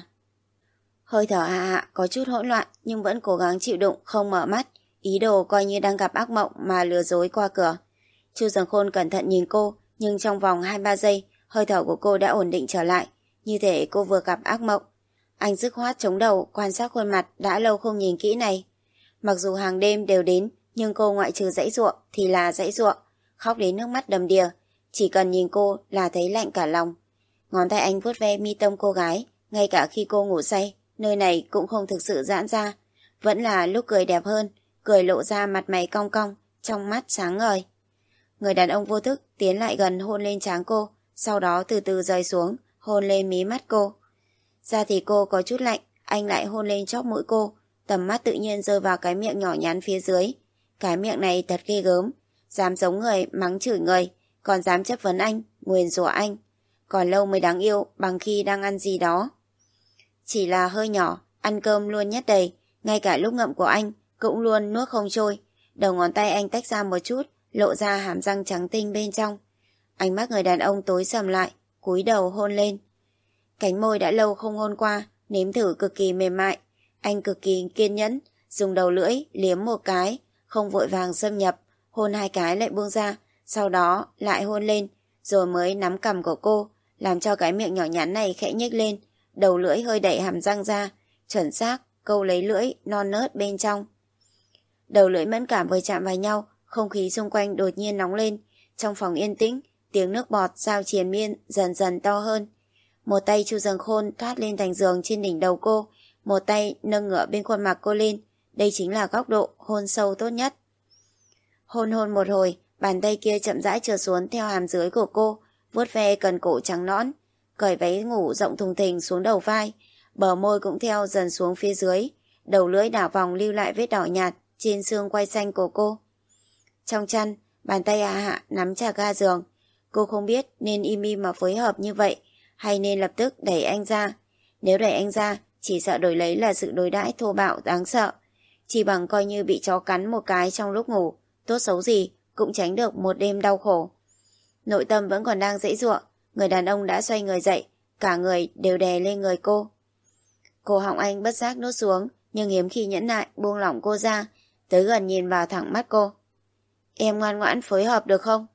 Hơi thở Hạ Hạ có chút hỗn loạn nhưng vẫn cố gắng chịu đựng không mở mắt, ý đồ coi như đang gặp ác mộng mà lừa dối qua cửa. Chu Dường Khôn cẩn thận nhìn cô, nhưng trong vòng hai ba giây, hơi thở của cô đã ổn định trở lại, như thể cô vừa gặp ác mộng. Anh dứt khoát chống đầu quan sát khuôn mặt đã lâu không nhìn kỹ này. Mặc dù hàng đêm đều đến, nhưng cô ngoại trừ giãy giụa thì là giãy giụa, khóc đến nước mắt đầm đìa, chỉ cần nhìn cô là thấy lạnh cả lòng. Ngón tay anh vuốt ve mi tâm cô gái, ngay cả khi cô ngủ say, nơi này cũng không thực sự giãn ra, vẫn là lúc cười đẹp hơn, cười lộ ra mặt mày cong cong, trong mắt sáng ngời. Người đàn ông vô thức tiến lại gần hôn lên trán cô, sau đó từ từ rơi xuống, hôn lên mí mắt cô. Da thì cô có chút lạnh, anh lại hôn lên chóp mũi cô, tầm mắt tự nhiên rơi vào cái miệng nhỏ nhắn phía dưới. Cái miệng này thật ghê gớm, dám giống người mắng chửi người, còn dám chất vấn anh, nguyền rủa anh. Còn lâu mới đáng yêu bằng khi đang ăn gì đó. Chỉ là hơi nhỏ, ăn cơm luôn nhét đầy, ngay cả lúc ngậm của anh cũng luôn nuốt không trôi. Đầu ngón tay anh tách ra một chút, lộ ra hàm răng trắng tinh bên trong. Ánh mắt người đàn ông tối sầm lại, cúi đầu hôn lên. Cánh môi đã lâu không hôn qua, nếm thử cực kỳ mềm mại. Anh cực kỳ kiên nhẫn, dùng đầu lưỡi liếm một cái, không vội vàng xâm nhập, hôn hai cái lại buông ra, sau đó lại hôn lên, rồi mới nắm cằm của cô, làm cho cái miệng nhỏ nhắn này khẽ nhếch lên, đầu lưỡi hơi đẩy hàm răng ra, chuẩn xác câu lấy lưỡi non nớt bên trong. Đầu lưỡi mẫn cảm vừa chạm vào nhau, không khí xung quanh đột nhiên nóng lên. Trong phòng yên tĩnh, tiếng nước bọt giao triền miên dần dần to hơn. Một tay Chu Dường Khôn thoát lên thành giường trên đỉnh đầu cô, một tay nâng ngửa bên khuôn mặt cô lên. Đây chính là góc độ hôn sâu tốt nhất. Hôn hôn một hồi, bàn tay kia chậm rãi trượt xuống theo hàm dưới của cô, vuốt ve cần cổ trắng nõn, cởi váy ngủ rộng thùng thình xuống đầu vai, bờ môi cũng theo dần xuống phía dưới, đầu lưỡi đảo vòng lưu lại vết đỏ nhạt trên xương quai xanh của cô. Trong chăn, bàn tay Hạ Hạ nắm chặt ga giường. Cô không biết nên im im mà phối hợp như vậy, hay nên lập tức đẩy anh ra. Nếu đẩy anh ra, chỉ sợ đổi lấy là sự đối đãi thô bạo đáng sợ. Chỉ bằng coi như bị chó cắn một cái trong lúc ngủ, tốt xấu gì cũng tránh được một đêm đau khổ. Nội tâm vẫn còn đang giãy giụa, người đàn ông đã xoay người dậy, cả người đều đè lên người cô. Cổ họng anh bất giác nuốt xuống, nhưng hiếm khi nhẫn nại buông lỏng cô ra, tới gần nhìn vào thẳng mắt cô. Em ngoan ngoãn phối hợp được không?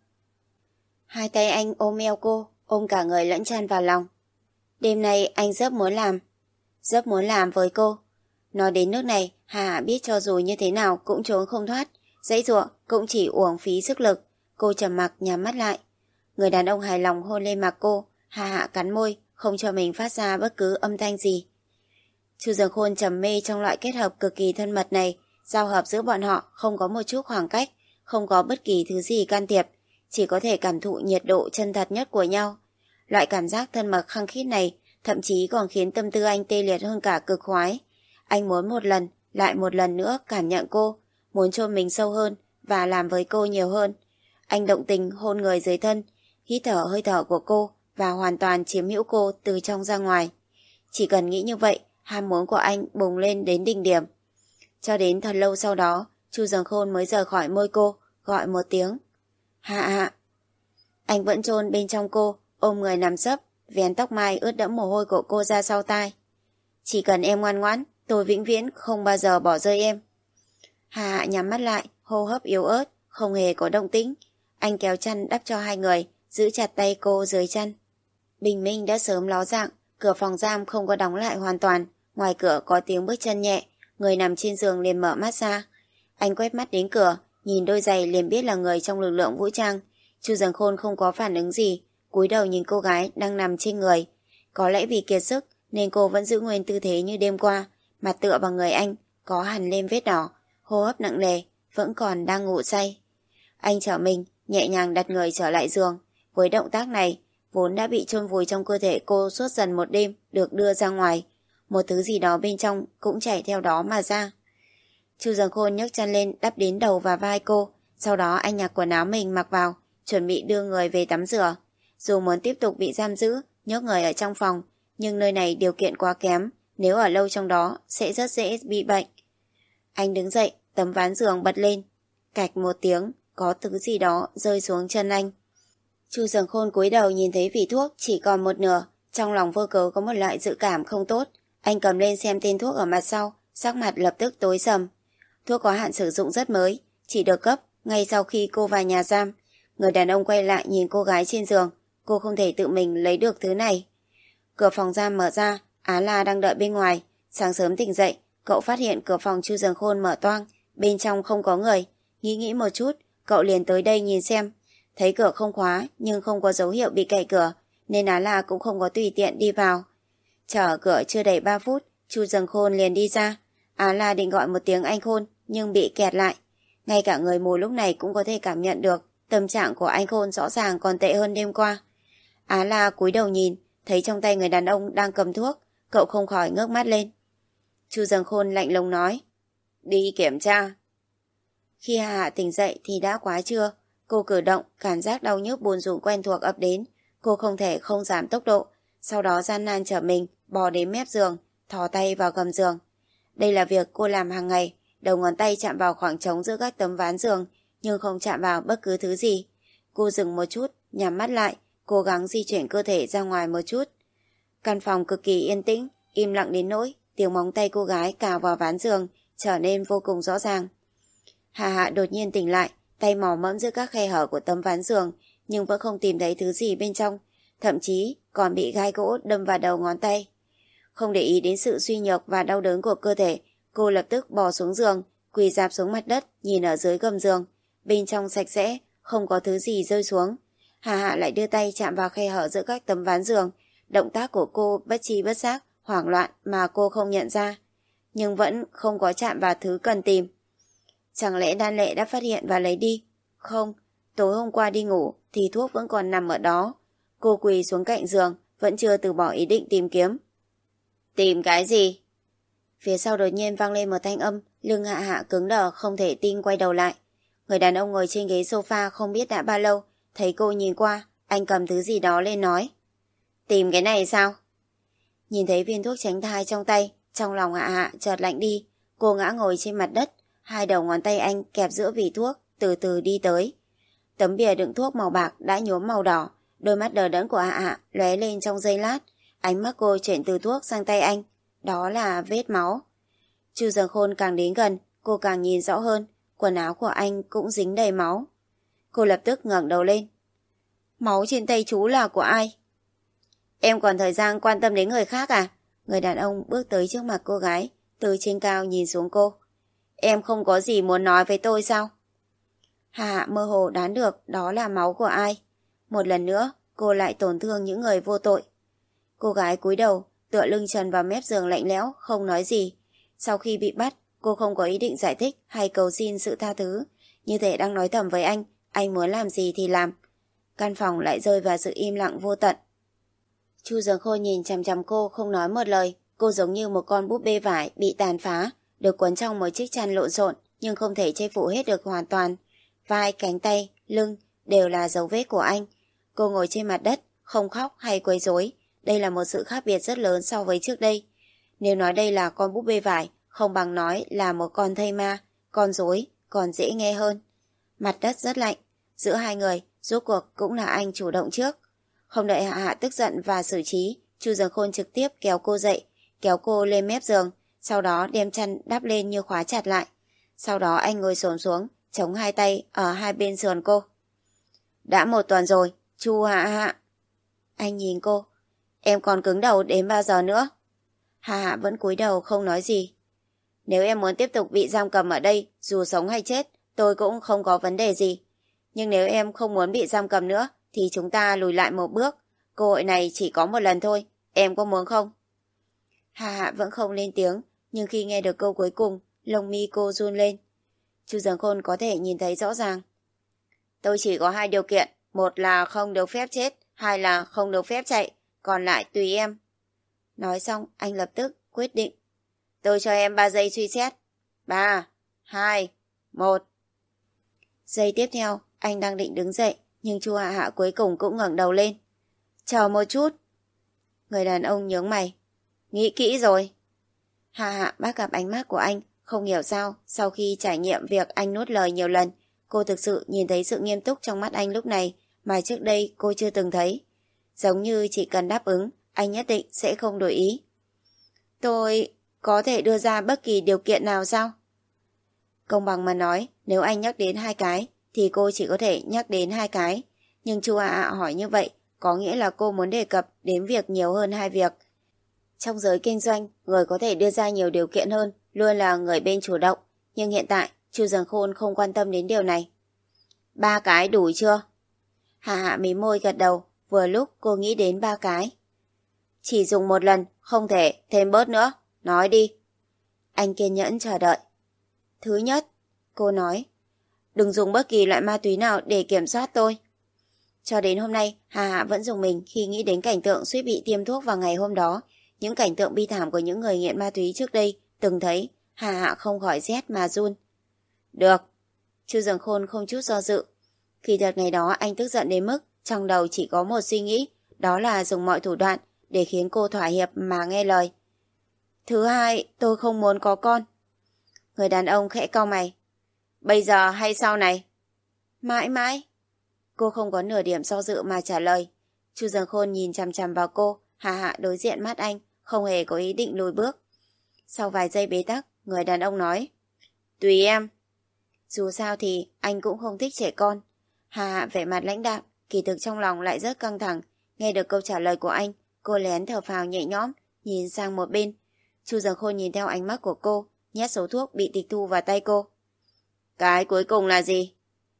Hai tay anh ôm eo cô, ôm cả người lẫn chăn vào lòng. Đêm nay anh rất muốn làm, rất muốn làm với cô. Nói đến nước này, Hà biết cho dù như thế nào cũng trốn không thoát, giãy giụa cũng chỉ uổng phí sức lực. Cô trầm mặc nhắm mắt lại. Người đàn ông hài lòng hôn lên mặt cô, Hà Hạ cắn môi, không cho mình phát ra bất cứ âm thanh gì. Chu Dường Khôn trầm mê trong loại kết hợp cực kỳ thân mật này, giao hợp giữa bọn họ không có một chút khoảng cách, không có bất kỳ thứ gì can thiệp, chỉ có thể cảm thụ nhiệt độ chân thật nhất của nhau. Loại cảm giác thân mật khăng khít này thậm chí còn khiến tâm tư anh tê liệt hơn cả cực khoái. Anh muốn một lần, lại một lần nữa cảm nhận cô, muốn chôn mình sâu hơn và làm với cô nhiều hơn. Anh động tình hôn người dưới thân, hít thở hơi thở của cô và hoàn toàn chiếm hữu cô từ trong ra ngoài. Chỉ cần nghĩ như vậy, ham muốn của anh bùng lên đến đỉnh điểm. Cho đến thật lâu sau đó, Chu Dường Khôn mới rời khỏi môi cô, gọi một tiếng. Hạ Hạ. Anh vẫn chôn bên trong cô, ôm người nằm sấp, vén tóc mai ướt đẫm mồ hôi của cô ra sau tai. Chỉ cần em ngoan ngoãn, tôi vĩnh viễn không bao giờ bỏ rơi em. Hạ Hạ nhắm mắt lại, hô hấp yếu ớt, không hề có động tĩnh. Anh kéo chăn đắp cho hai người, giữ chặt tay cô dưới chân. Bình minh đã sớm ló dạng, cửa phòng giam không có đóng lại hoàn toàn, ngoài cửa có tiếng bước chân nhẹ, người nằm trên giường liền mở mắt ra. Anh quét mắt đến cửa, nhìn đôi giày liền biết là người trong lực lượng vũ trang. Chu Dần Khôn không có phản ứng gì, cúi đầu nhìn cô gái đang nằm trên người. Có lẽ vì kiệt sức nên cô vẫn giữ nguyên tư thế như đêm qua, mặt tựa vào người anh, có hằn lên vết đỏ, hô hấp nặng nề, vẫn còn đang ngủ say. Anh trở mình, nhẹ nhàng đặt người trở lại giường. Với động tác này, vốn đã bị chôn vùi trong cơ thể cô suốt dần một đêm được đưa ra ngoài. Một thứ gì đó bên trong cũng chảy theo đó mà ra. Chu Dần Khôn nhấc chân lên đắp đến đầu và vai cô, sau đó anh nhặt quần áo mình mặc vào, chuẩn bị đưa người về tắm rửa. Dù muốn tiếp tục bị giam giữ, nhốt người ở trong phòng, nhưng nơi này điều kiện quá kém, nếu ở lâu trong đó sẽ rất dễ bị bệnh. Anh đứng dậy, tấm ván giường bật lên. Cạch một tiếng, có thứ gì đó rơi xuống chân anh. Chu Dần Khôn cúi đầu nhìn thấy vỉ thuốc chỉ còn một nửa, trong lòng vô cớ có một loại dự cảm không tốt. Anh cầm lên xem tên thuốc ở mặt sau, sắc mặt lập tức tối sầm. Thuốc có hạn sử dụng rất mới, chỉ được cấp ngay sau khi cô vào nhà giam. Người đàn ông quay lại nhìn cô gái trên giường, cô không thể tự mình lấy được thứ này. Cửa phòng giam mở ra, Á La đang đợi bên ngoài. Sáng sớm tỉnh dậy, cậu phát hiện cửa phòng Chu Dần Khôn mở toang, bên trong không có người. Nghĩ nghĩ một chút, cậu liền tới đây nhìn xem. Thấy cửa không khóa nhưng không có dấu hiệu bị cậy cửa, nên Á La cũng không có tùy tiện đi vào. Chờ ở cửa chưa đầy ba phút, Chu Dần Khôn liền đi ra. Á La định gọi một tiếng anh Khôn nhưng bị kẹt lại. Ngay cả người mù lúc này cũng có thể cảm nhận được tâm trạng của anh Khôn rõ ràng còn tệ hơn đêm qua. Á La cúi đầu nhìn, thấy trong tay người đàn ông đang cầm thuốc, cậu không khỏi ngước mắt lên. Chu Dần Khôn lạnh lùng nói, đi kiểm tra. Khi Hà Hạ tỉnh dậy thì đã quá trưa. Cô cử động, cảm giác đau nhức buồn rùn quen thuộc ập đến. Cô không thể không giảm tốc độ, sau đó gian nan trở mình, bò đến mép giường, thò tay vào gầm giường. Đây là việc cô làm hàng ngày, đầu ngón tay chạm vào khoảng trống giữa các tấm ván giường, nhưng không chạm vào bất cứ thứ gì. Cô dừng một chút, nhắm mắt lại, cố gắng di chuyển cơ thể ra ngoài một chút. Căn phòng cực kỳ yên tĩnh, im lặng đến nỗi tiếng móng tay cô gái cào vào ván giường trở nên vô cùng rõ ràng. Hà Hạ đột nhiên tỉnh lại, tay mò mẫm giữa các khe hở của tấm ván giường, nhưng vẫn không tìm thấy thứ gì bên trong, thậm chí còn bị gai gỗ đâm vào đầu ngón tay. Không để ý đến sự suy nhược và đau đớn của cơ thể, cô lập tức bò xuống giường, quỳ rạp xuống mặt đất, nhìn ở dưới gầm giường. Bên trong sạch sẽ, không có thứ gì rơi xuống. Hà Hạ lại đưa tay chạm vào khe hở giữa các tấm ván giường. Động tác của cô bất tri bất giác, hoảng loạn mà cô không nhận ra, nhưng vẫn không có chạm vào thứ cần tìm. Chẳng lẽ Đan Lệ đã phát hiện và lấy đi? Không, tối hôm qua đi ngủ thì thuốc vẫn còn nằm ở đó. Cô quỳ xuống cạnh giường, vẫn chưa từ bỏ ý định tìm kiếm. Tìm cái gì? Phía sau đột nhiên vang lên một thanh âm, lưng Hạ Hạ cứng đờ không thể tin quay đầu lại. Người đàn ông ngồi trên ghế sofa không biết đã bao lâu, thấy cô nhìn qua, anh cầm thứ gì đó lên nói. Tìm cái này sao? Nhìn thấy viên thuốc tránh thai trong tay, trong lòng Hạ Hạ chợt lạnh đi. Cô ngã ngồi trên mặt đất, hai đầu ngón tay anh kẹp giữa vỉ thuốc, từ từ đi tới. Tấm bìa đựng thuốc màu bạc đã nhuốm màu đỏ, đôi mắt đờ đẫn của Hạ Hạ lóe lên trong giây lát. Ánh mắt cô chuyển từ thuốc sang tay anh, đó là vết máu. Chu Dần Khôn càng đến gần, cô càng nhìn rõ hơn, quần áo của anh cũng dính đầy máu. Cô lập tức ngẩng đầu lên. Máu trên tay chú là của ai? Em còn thời gian quan tâm đến người khác à? Người đàn ông bước tới trước mặt cô gái, từ trên cao nhìn xuống cô. Em không có gì muốn nói với tôi sao? Hà Hạ mơ hồ đoán được đó là máu của ai. Một lần nữa, cô lại tổn thương những người vô tội. Cô gái cúi đầu, tựa lưng trần vào mép giường lạnh lẽo, không nói gì. Sau khi bị bắt, cô không có ý định giải thích hay cầu xin sự tha thứ. Như thể đang nói thầm với anh, anh muốn làm gì thì làm. Căn phòng lại rơi vào sự im lặng vô tận. Chu Dần Khôn nhìn chằm chằm cô không nói một lời. Cô giống như một con búp bê vải bị tàn phá, được quấn trong một chiếc chăn lộn xộn nhưng không thể che phủ hết được hoàn toàn. Vai, cánh tay, lưng đều là dấu vết của anh. Cô ngồi trên mặt đất, không khóc hay quấy rối. Đây là một sự khác biệt rất lớn so với trước đây. Nếu nói đây là con búp bê vải, không bằng nói là một con thây ma, con rối, còn dễ nghe hơn. Mặt đất rất lạnh, giữa hai người, rốt cuộc cũng là anh chủ động trước. Không đợi Hạ Hạ tức giận và xử trí, Chu Dần Khôn trực tiếp kéo cô dậy, kéo cô lên mép giường, sau đó đem chăn đắp lên như khóa chặt lại. Sau đó anh ngồi xổm xuống, chống hai tay ở hai bên sườn cô. Đã một tuần rồi, Chu Hạ Hạ. Anh nhìn cô. Em còn cứng đầu đến bao giờ nữa? Hạ Hạ vẫn cúi đầu không nói gì. Nếu em muốn tiếp tục bị giam cầm ở đây, dù sống hay chết, tôi cũng không có vấn đề gì. Nhưng nếu em không muốn bị giam cầm nữa, thì chúng ta lùi lại một bước. Cơ hội này chỉ có một lần thôi, em có muốn không? Hạ Hạ vẫn không lên tiếng, nhưng khi nghe được câu cuối cùng, lông mi cô run lên. Chu Dần Khôn có thể nhìn thấy rõ ràng. Tôi chỉ có hai điều kiện, một là không được phép chết, hai là không được phép chạy, còn lại tùy em. Nói xong, anh lập tức quyết định. Tôi cho em ba giây suy xét. Ba, hai, một. Giây tiếp theo, anh đang định đứng dậy, nhưng Chu Hạ Hạ cuối cùng cũng ngẩng đầu lên. Chờ một chút. Người đàn ông nhướng mày. Nghĩ kỹ rồi. Hạ Hạ bắt gặp ánh mắt của anh, không hiểu sao, sau khi trải nghiệm việc anh nuốt lời nhiều lần, cô thực sự nhìn thấy sự nghiêm túc trong mắt anh lúc này mà trước đây cô chưa từng thấy. Giống như chỉ cần đáp ứng, anh nhất định sẽ không đổi ý. Tôi có thể đưa ra bất kỳ điều kiện nào sao? Công bằng mà nói, nếu anh nhắc đến hai cái, thì cô chỉ có thể nhắc đến hai cái. Nhưng Chu Hạ Hạ hỏi như vậy, có nghĩa là cô muốn đề cập đến việc nhiều hơn hai việc. Trong giới kinh doanh, người có thể đưa ra nhiều điều kiện hơn luôn là người bên chủ động. Nhưng hiện tại, Chu Dần Khôn không quan tâm đến điều này. Ba cái đủ chưa? Hạ Hạ mím môi gật đầu, vừa lúc cô nghĩ đến ba cái. Chỉ dùng một lần, không thể thêm bớt nữa. Nói đi. Anh kiên nhẫn chờ đợi. Thứ nhất, cô nói, đừng dùng bất kỳ loại ma túy nào để kiểm soát tôi. Cho đến hôm nay, Hà Hạ vẫn dùng mình khi nghĩ đến cảnh tượng suýt bị tiêm thuốc vào ngày hôm đó. Những cảnh tượng bi thảm của những người nghiện ma túy trước đây từng thấy, Hà Hạ không khỏi rét mà run. Được. Chu Dần Khôn không chút do dự. Kỳ thật ngày đó anh tức giận đến mức trong đầu chỉ có một suy nghĩ, đó là dùng mọi thủ đoạn để khiến cô thỏa hiệp mà nghe lời. Thứ hai, tôi không muốn có con. Người đàn ông khẽ cau mày. Bây giờ hay sau này? Mãi mãi. Cô không có nửa điểm do dự mà trả lời. Chu Dần Khôn nhìn chằm chằm vào cô, Hạ Hạ đối diện mắt anh, không hề có ý định lùi bước. Sau vài giây bế tắc, người đàn ông nói. Tùy em. Dù sao thì anh cũng không thích trẻ con. Hạ Hạ vẻ mặt lãnh đạm, kỳ thực trong lòng lại rất căng thẳng. Nghe được câu trả lời của anh, cô lén thở phào nhẹ nhõm, nhìn sang một bên. Chu Dần Khôn nhìn theo ánh mắt của cô, nhét số thuốc bị tịch thu vào tay cô. Cái cuối cùng là gì?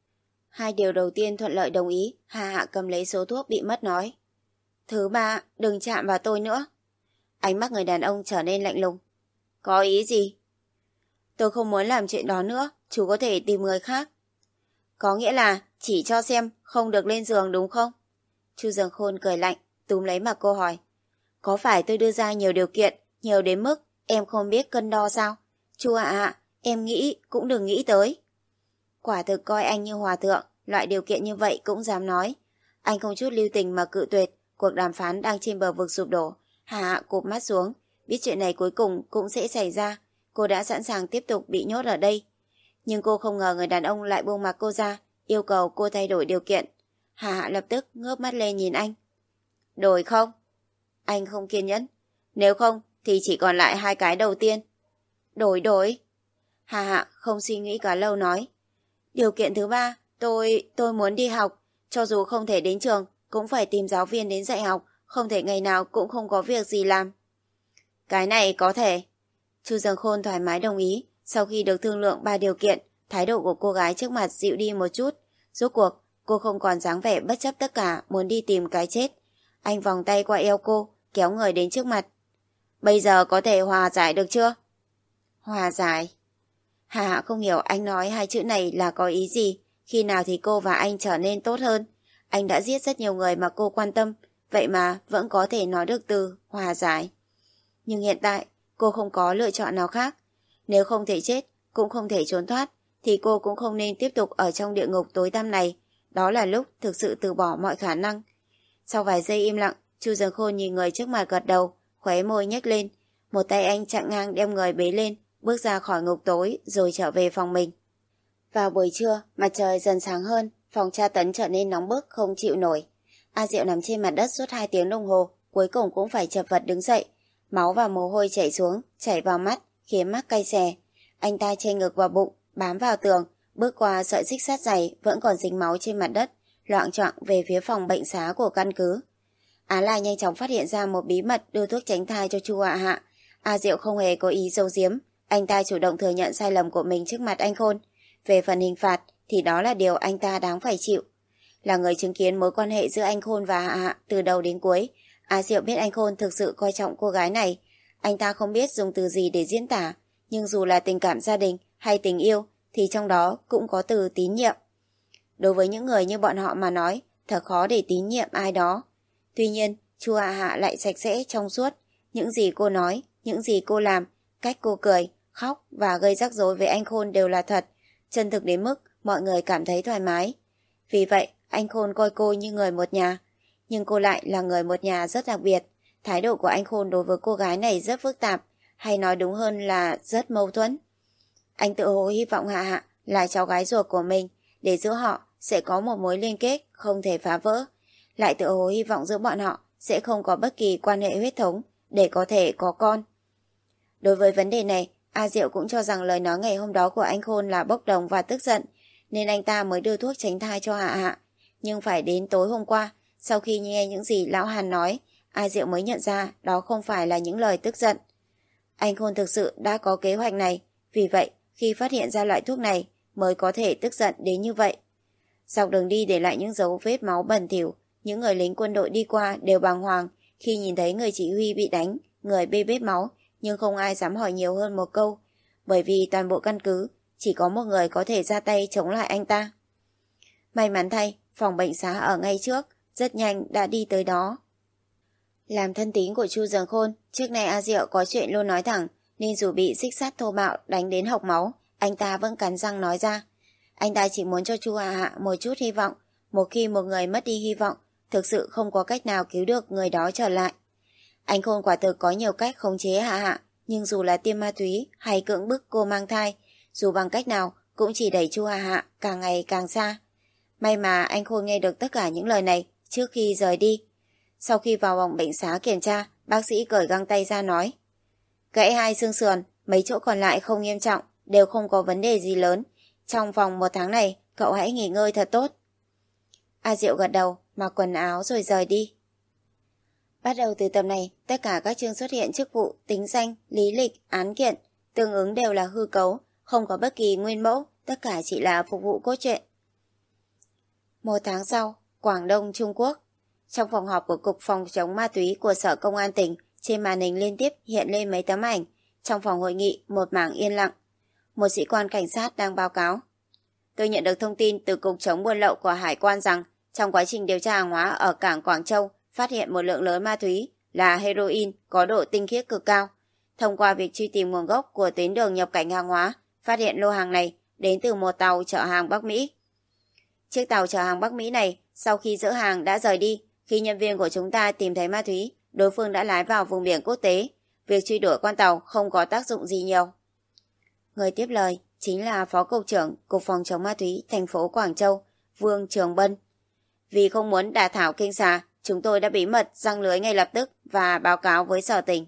Hai điều đầu tiên thuận lợi đồng ý, Hạ Hạ cầm lấy số thuốc bị mất nói. Thứ ba, đừng chạm vào tôi nữa. Ánh mắt người đàn ông trở nên lạnh lùng. Có ý gì? Tôi không muốn làm chuyện đó nữa, chú có thể tìm người khác. Có nghĩa là chỉ cho xem không được lên giường đúng không? Chu Dần Khôn cười lạnh, túm lấy mặt cô hỏi. Có phải tôi đưa ra nhiều điều kiện, nhiều đến mức em không biết cân đo sao? Chu Hạ Hạ, em nghĩ cũng đừng nghĩ tới. Quả thực coi anh như hòa thượng, loại điều kiện như vậy cũng dám nói. Anh không chút lưu tình mà cự tuyệt, cuộc đàm phán đang trên bờ vực sụp đổ. Hạ Hạ cụp mắt xuống, biết chuyện này cuối cùng cũng sẽ xảy ra. Cô đã sẵn sàng tiếp tục bị nhốt ở đây. Nhưng cô không ngờ người đàn ông lại buông mặc cô ra, yêu cầu cô thay đổi điều kiện. Hạ Hạ lập tức ngước mắt lên nhìn anh. Đổi không? Anh không kiên nhẫn. Nếu không thì chỉ còn lại hai cái đầu tiên. Đổi đổi. Hạ Hạ không suy nghĩ cả lâu nói. Điều kiện thứ ba, tôi, tôi muốn đi học. Cho dù không thể đến trường, cũng phải tìm giáo viên đến dạy học. Không thể ngày nào cũng không có việc gì làm. Cái này có thể. Chu Dần Khôn thoải mái đồng ý. Sau khi được thương lượng ba điều kiện, thái độ của cô gái trước mặt dịu đi một chút. Rốt cuộc, cô không còn dáng vẻ bất chấp tất cả muốn đi tìm cái chết. Anh vòng tay qua eo cô, kéo người đến trước mặt. Bây giờ có thể hòa giải được chưa? Hòa giải? Hà Hạ không hiểu anh nói hai chữ này là có ý gì. Khi nào thì cô và anh trở nên tốt hơn? Anh đã giết rất nhiều người mà cô quan tâm, vậy mà vẫn có thể nói được từ hòa giải. Nhưng hiện tại, cô không có lựa chọn nào khác. Nếu không thể chết, cũng không thể trốn thoát, thì cô cũng không nên tiếp tục ở trong địa ngục tối tăm này. Đó là lúc thực sự từ bỏ mọi khả năng. Sau vài giây im lặng, Chu Dần Khôn nhìn người trước mặt gật đầu, khóe môi nhếch lên. Một tay anh chặn ngang đem người bế lên, bước ra khỏi ngục tối rồi trở về phòng mình. Vào buổi trưa, mặt trời dần sáng hơn, phòng tra tấn trở nên nóng bức không chịu nổi. A Diệu nằm trên mặt đất suốt hai tiếng đồng hồ, cuối cùng cũng phải chật vật đứng dậy. Máu và mồ hôi chảy xuống, chảy vào mắt, khiến mắt cay xè. Anh ta chê ngực vào bụng, bám vào tường, bước qua sợi xích sắt dày vẫn còn dính máu trên mặt đất, loạng choạng về phía phòng bệnh xá của căn cứ. Á Lai nhanh chóng phát hiện ra một bí mật đưa thuốc tránh thai cho Chu Hạ Hạ. A Diệu không hề có ý giấu giếm, anh ta chủ động thừa nhận sai lầm của mình trước mặt anh Khôn. Về phần hình phạt thì đó là điều anh ta đáng phải chịu. Là người chứng kiến mối quan hệ giữa anh Khôn và Hạ Hạ từ đầu đến cuối, A Diệu biết anh Khôn thực sự coi trọng cô gái này. Anh ta không biết dùng từ gì để diễn tả, nhưng dù là tình cảm gia đình hay tình yêu thì trong đó cũng có từ tín nhiệm. Đối với những người như bọn họ mà nói, thật khó để tín nhiệm ai đó. Tuy nhiên, Chu Hạ Hạ lại sạch sẽ trong suốt. Những gì cô nói, những gì cô làm, cách cô cười, khóc và gây rắc rối với anh Khôn đều là thật, chân thực đến mức mọi người cảm thấy thoải mái. Vì vậy, anh Khôn coi cô như người một nhà. Nhưng cô lại là người một nhà rất đặc biệt. Thái độ của anh Khôn đối với cô gái này rất phức tạp, hay nói đúng hơn là rất mâu thuẫn. Anh tự hồ hy vọng Hạ Hạ là cháu gái ruột của mình, để giữa họ sẽ có một mối liên kết không thể phá vỡ. Lại tự hồ hy vọng giữa bọn họ sẽ không có bất kỳ quan hệ huyết thống để có thể có con. Đối với vấn đề này, A Diệu cũng cho rằng lời nói ngày hôm đó của anh Khôn là bốc đồng và tức giận, nên anh ta mới đưa thuốc tránh thai cho Hạ Hạ. Nhưng phải đến tối hôm qua, sau khi nghe những gì Lão Hàn nói, A Diệu mới nhận ra đó không phải là những lời tức giận. Anh Khôn thực sự đã có kế hoạch này, vì vậy khi phát hiện ra loại thuốc này mới có thể tức giận đến như vậy. Dọc đường đi để lại những dấu vết máu bẩn thỉu, những người lính quân đội đi qua đều bàng hoàng khi nhìn thấy người chỉ huy bị đánh, người bê bết máu, nhưng không ai dám hỏi nhiều hơn một câu, bởi vì toàn bộ căn cứ chỉ có một người có thể ra tay chống lại anh ta. May mắn thay, phòng bệnh xá ở ngay trước, rất nhanh đã đi tới đó. Làm thân tín của Chu Dường Khôn, trước nay A Diệu có chuyện luôn nói thẳng, nên dù bị xích sắt thô bạo đánh đến hộc máu, anh ta vẫn cắn răng nói ra. Anh ta chỉ muốn cho Chu Hạ Hạ một chút hy vọng. Một khi một người mất đi hy vọng, thực sự không có cách nào cứu được người đó trở lại. Anh Khôn quả thực có nhiều cách khống chế Hạ Hạ, nhưng dù là tiêm ma túy hay cưỡng bức cô mang thai, dù bằng cách nào cũng chỉ đẩy Chu Hạ Hạ càng ngày càng xa. May mà anh Khôn nghe được tất cả những lời này trước khi rời đi. Sau khi vào phòng bệnh xá kiểm tra, bác sĩ cởi găng tay ra nói: gãy hai xương sườn, mấy chỗ còn lại không nghiêm trọng, đều không có vấn đề gì lớn. Trong vòng một tháng này, cậu hãy nghỉ ngơi thật tốt. A Diệu gật đầu, mặc quần áo rồi rời đi. Bắt đầu từ tập này, tất cả các chương xuất hiện chức vụ, tính danh, lý lịch, án kiện, tương ứng đều là hư cấu, không có bất kỳ nguyên mẫu, tất cả chỉ là phục vụ cốt truyện. Một tháng sau, Quảng Đông, Trung Quốc. Trong phòng họp của Cục Phòng chống ma túy của Sở Công an tỉnh, trên màn hình liên tiếp hiện lên mấy tấm ảnh. Trong phòng hội nghị, một mảng yên lặng. Một sĩ quan cảnh sát đang báo cáo: tôi nhận được thông tin từ Cục chống buôn lậu của Hải quan rằng trong quá trình điều tra hàng hóa ở cảng Quảng Châu phát hiện một lượng lớn ma túy là heroin có độ tinh khiết cực cao. Thông qua việc truy tìm nguồn gốc của tuyến đường nhập cảnh hàng hóa, phát hiện lô hàng này đến từ một tàu chở hàng Bắc Mỹ. Chiếc tàu chở hàng Bắc Mỹ này sau khi dỡ hàng đã rời đi. Khi nhân viên của chúng ta tìm thấy ma túy, đối phương đã lái vào vùng biển quốc tế. Việc truy đuổi con tàu không có tác dụng gì nhiều. Người tiếp lời chính là Phó Cục trưởng Cục Phòng chống ma túy thành phố Quảng Châu, Vương Trường Bân. Vì không muốn đả thảo kinh xà, chúng tôi đã bí mật giăng lưới ngay lập tức và báo cáo với sở tỉnh.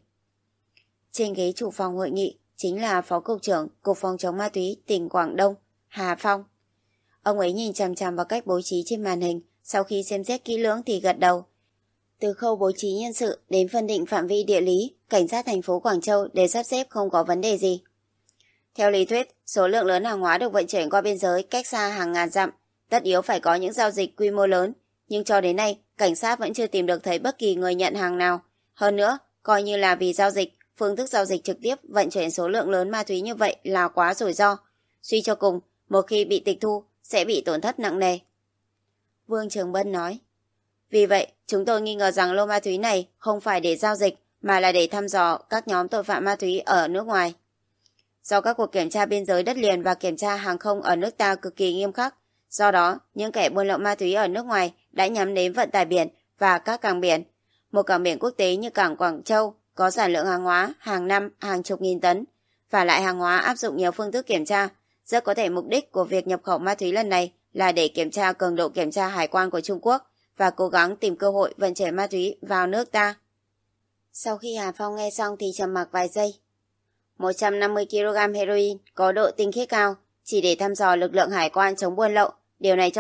Trên ghế chủ phòng hội nghị chính là Phó Cục trưởng Cục Phòng chống ma túy tỉnh Quảng Đông, Hà Phong. Ông ấy nhìn chằm chằm vào cách bố trí trên màn hình, sau khi xem xét kỹ lưỡng thì gật đầu. Từ khâu bố trí nhân sự đến phân định phạm vi địa lý, cảnh sát thành phố Quảng Châu đều sắp xếp không có vấn đề gì. Theo lý thuyết, số lượng lớn hàng hóa được vận chuyển qua biên giới cách xa hàng ngàn dặm, tất yếu phải có những giao dịch quy mô lớn, nhưng cho đến nay, cảnh sát vẫn chưa tìm được thấy bất kỳ người nhận hàng nào. Hơn nữa, coi như là vì giao dịch, phương thức giao dịch trực tiếp vận chuyển số lượng lớn ma túy như vậy là quá rủi ro. Suy cho cùng, một khi bị tịch thu, sẽ bị tổn thất nặng nề. Vương Trường Bân nói: vì vậy, chúng tôi nghi ngờ rằng lô ma túy này không phải để giao dịch, mà là để thăm dò các nhóm tội phạm ma túy ở nước ngoài. Do các cuộc kiểm tra biên giới đất liền và kiểm tra hàng không ở nước ta cực kỳ nghiêm khắc, do đó những kẻ buôn lậu ma túy ở nước ngoài đã nhắm đến vận tải biển và các cảng biển. Một cảng biển quốc tế như cảng Quảng Châu có sản lượng hàng hóa hàng năm hàng chục nghìn tấn, và lại hàng hóa áp dụng nhiều phương thức kiểm tra. Rất có thể mục đích của việc nhập khẩu ma túy lần này là để kiểm tra cường độ kiểm tra hải quan của Trung Quốc và cố gắng tìm cơ hội vận chuyển ma túy vào nước ta. Sau khi Hà Phong nghe xong thì trầm mặc vài giây. một trăm năm mươi ki lô gam heroin có độ tinh khiết cao, chỉ để thăm dò lực lượng hải quan chống buôn lậu. Điều này cho thấy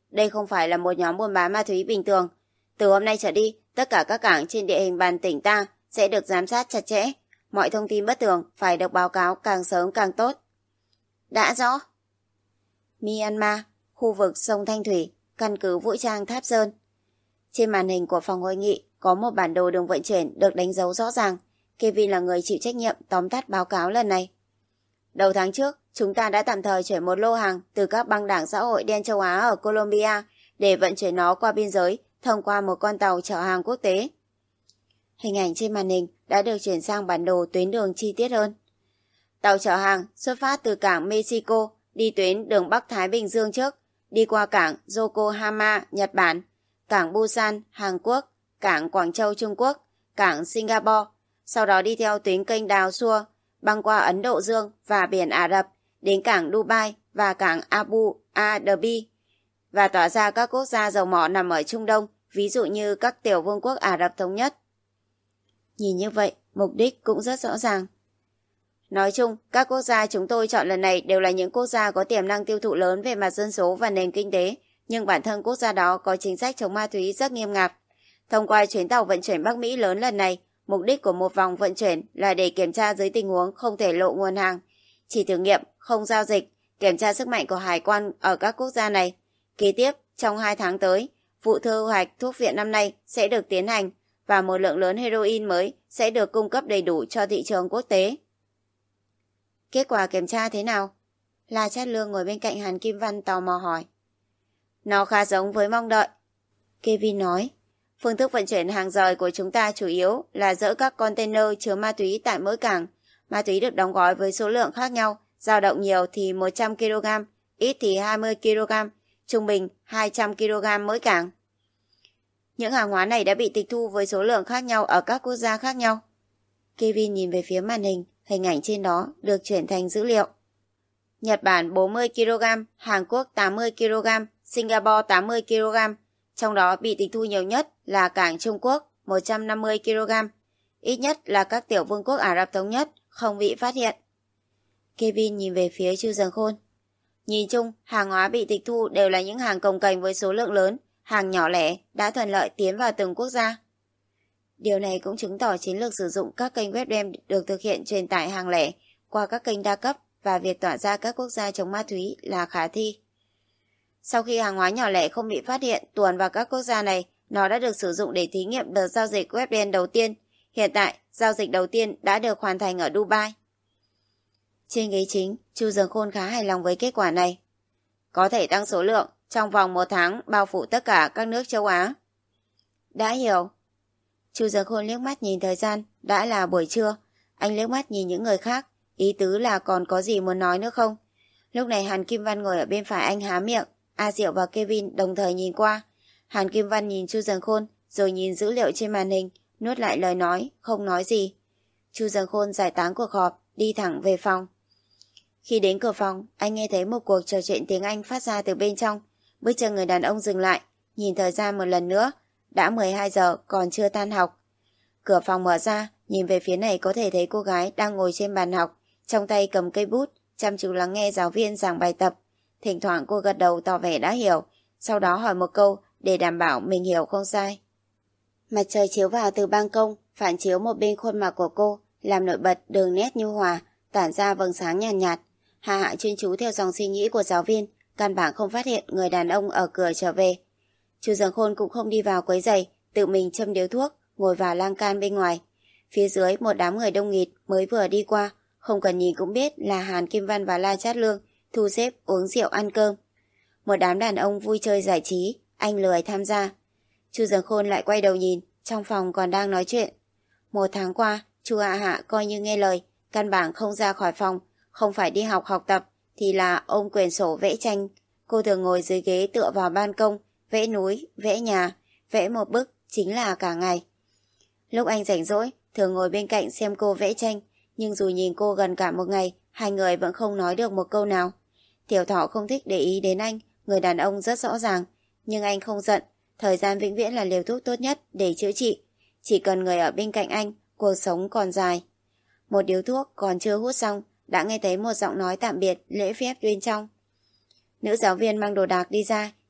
đây không phải là một nhóm buôn bán ma túy bình thường. Từ hôm nay trở đi, tất cả các cảng trên địa hình bàn tỉnh ta sẽ được giám sát chặt chẽ. Mọi thông tin bất thường phải được báo cáo càng sớm càng tốt. Đã rõ. Myanmar, khu vực sông Thanh Thủy, căn cứ vũ trang Tháp Sơn. Trên màn hình của phòng hội nghị có một bản đồ đường vận chuyển được đánh dấu rõ ràng. Kevin là người chịu trách nhiệm tóm tắt báo cáo lần này. Đầu tháng trước, chúng ta đã tạm thời chuyển một lô hàng từ các băng đảng xã hội đen châu Á ở Colombia để vận chuyển nó qua biên giới thông qua một con tàu chở hàng quốc tế. Hình ảnh trên màn hình đã được chuyển sang bản đồ tuyến đường chi tiết hơn. Tàu chở hàng xuất phát từ cảng Mexico, đi tuyến đường Bắc Thái Bình Dương trước, đi qua cảng Yokohama, Nhật Bản, cảng Busan, Hàn Quốc, cảng Quảng Châu, Trung Quốc, cảng Singapore, sau đó đi theo tuyến kênh Đào Xua, băng qua Ấn Độ Dương và biển Ả Rập, đến cảng Dubai và cảng Abu Dhabi, và tỏa ra các quốc gia dầu mỏ nằm ở Trung Đông, ví dụ như các tiểu vương quốc Ả Rập Thống Nhất. Nhìn như vậy, mục đích cũng rất rõ ràng. Nói chung, các quốc gia chúng tôi chọn lần này đều là những quốc gia có tiềm năng tiêu thụ lớn về mặt dân số và nền kinh tế, nhưng bản thân quốc gia đó có chính sách chống ma túy rất nghiêm ngặt. Thông qua chuyến tàu vận chuyển Bắc Mỹ lớn lần này, mục đích của một vòng vận chuyển là để kiểm tra dưới tình huống không thể lộ nguồn hàng, chỉ thử nghiệm, không giao dịch, kiểm tra sức mạnh của hải quan ở các quốc gia này. Kế tiếp, trong hai tháng tới, vụ thu hoạch thuốc viện năm nay sẽ được tiến hành và một lượng lớn heroin mới sẽ được cung cấp đầy đủ cho thị trường quốc tế. Kết quả kiểm tra thế nào? La Chát Lương ngồi bên cạnh Hàn Kim Văn tò mò hỏi. Nó khá giống với mong đợi. Kevin nói, phương thức vận chuyển hàng rời của chúng ta chủ yếu là dỡ các container chứa ma túy tại mỗi cảng. Ma túy được đóng gói với số lượng khác nhau, dao động nhiều thì một trăm ki lô gam, ít thì hai mươi ki lô gam, trung bình hai trăm ki lô gam mỗi cảng. Những hàng hóa này đã bị tịch thu với số lượng khác nhau ở các quốc gia khác nhau. Kevin nhìn về phía màn hình, hình ảnh trên đó được chuyển thành dữ liệu. Nhật Bản bốn mươi ki lô gam, Hàn Quốc tám mươi ki lô gam, Singapore tám mươi ki lô gam, trong đó bị tịch thu nhiều nhất là cảng Trung Quốc một trăm năm mươi ki lô gam, ít nhất là các tiểu vương quốc Ả Rập Thống Nhất không bị phát hiện. Kevin nhìn về phía Chu Dần Khôn. Nhìn chung, hàng hóa bị tịch thu đều là những hàng cồng kềnh với số lượng lớn, hàng nhỏ lẻ đã thuận lợi tiến vào từng quốc gia. Điều này cũng chứng tỏ chiến lược sử dụng các kênh web đen được thực hiện truyền tải hàng lẻ qua các kênh đa cấp và việc tỏa ra các quốc gia chống ma túy là khả thi. Sau khi hàng hóa nhỏ lẻ không bị phát hiện tuồn vào các quốc gia này, nó đã được sử dụng để thí nghiệm đợt giao dịch web đen đầu tiên. Hiện tại, giao dịch đầu tiên đã được hoàn thành ở Dubai. Trên ghế chính, Chu Dần Khôn khá hài lòng với kết quả này. Có thể tăng số lượng trong vòng một tháng bao phủ tất cả các nước châu Á. Đã hiểu. Chu Dần Khôn liếc mắt nhìn thời gian, đã là buổi trưa. Anh liếc mắt nhìn những người khác, ý tứ là còn có gì muốn nói nữa không? Lúc này Hàn Kim Văn ngồi ở bên phải anh há miệng, A Diệu và Kevin đồng thời nhìn qua. Hàn Kim Văn nhìn Chu Dần Khôn, rồi nhìn dữ liệu trên màn hình, nuốt lại lời nói, không nói gì. Chu Dần Khôn giải tán cuộc họp, đi thẳng về phòng. Khi đến cửa phòng, anh nghe thấy một cuộc trò chuyện tiếng Anh phát ra từ bên trong. Bước chân người đàn ông dừng lại, nhìn thời gian một lần nữa. Đã mười hai giờ, còn chưa tan học. Cửa phòng mở ra, nhìn về phía này có thể thấy cô gái đang ngồi trên bàn học, trong tay cầm cây bút, chăm chú lắng nghe giáo viên giảng bài tập. Thỉnh thoảng cô gật đầu tỏ vẻ đã hiểu, sau đó hỏi một câu để đảm bảo mình hiểu không sai. Mặt trời chiếu vào từ ban công, phản chiếu một bên khuôn mặt của cô, làm nổi bật đường nét nhu hòa, tản ra vầng sáng nhàn nhạt, nhạt. Hà Hạ chuyên chú theo dòng suy nghĩ của giáo viên, căn bản không phát hiện người đàn ông ở cửa trở về. Chu Dần Khôn cũng không đi vào quấy rầy, tự mình châm điếu thuốc, ngồi vào lan can bên ngoài. Phía dưới một đám người đông nghịt mới vừa đi qua, không cần nhìn cũng biết là Hàn Kim Văn và La Chát Lương thu xếp uống rượu ăn cơm. Một đám đàn ông vui chơi giải trí, anh lười tham gia. Chu Dần Khôn lại quay đầu nhìn, trong phòng còn đang nói chuyện. Một tháng qua, Chu Hạ Hạ coi như nghe lời, căn bản không ra khỏi phòng, không phải đi học học tập thì là ôm quyển sổ vẽ tranh. Cô thường ngồi dưới ghế tựa vào ban công, vẽ núi, vẽ nhà, vẽ một bức chính là cả ngày. Lúc anh rảnh rỗi, thường ngồi bên cạnh xem cô vẽ tranh, nhưng dù nhìn cô gần cả một ngày, hai người vẫn không nói được một câu nào. Tiểu Thỏ không thích để ý đến anh, người đàn ông rất rõ ràng, nhưng anh không giận, thời gian vĩnh viễn là liều thuốc tốt nhất để chữa trị. Chỉ cần người ở bên cạnh anh, cuộc sống còn dài. Một điếu thuốc còn chưa hút xong, đã nghe thấy một giọng nói tạm biệt lễ phép bên trong. Nữ giáo viên mang đồ đạc đi ra,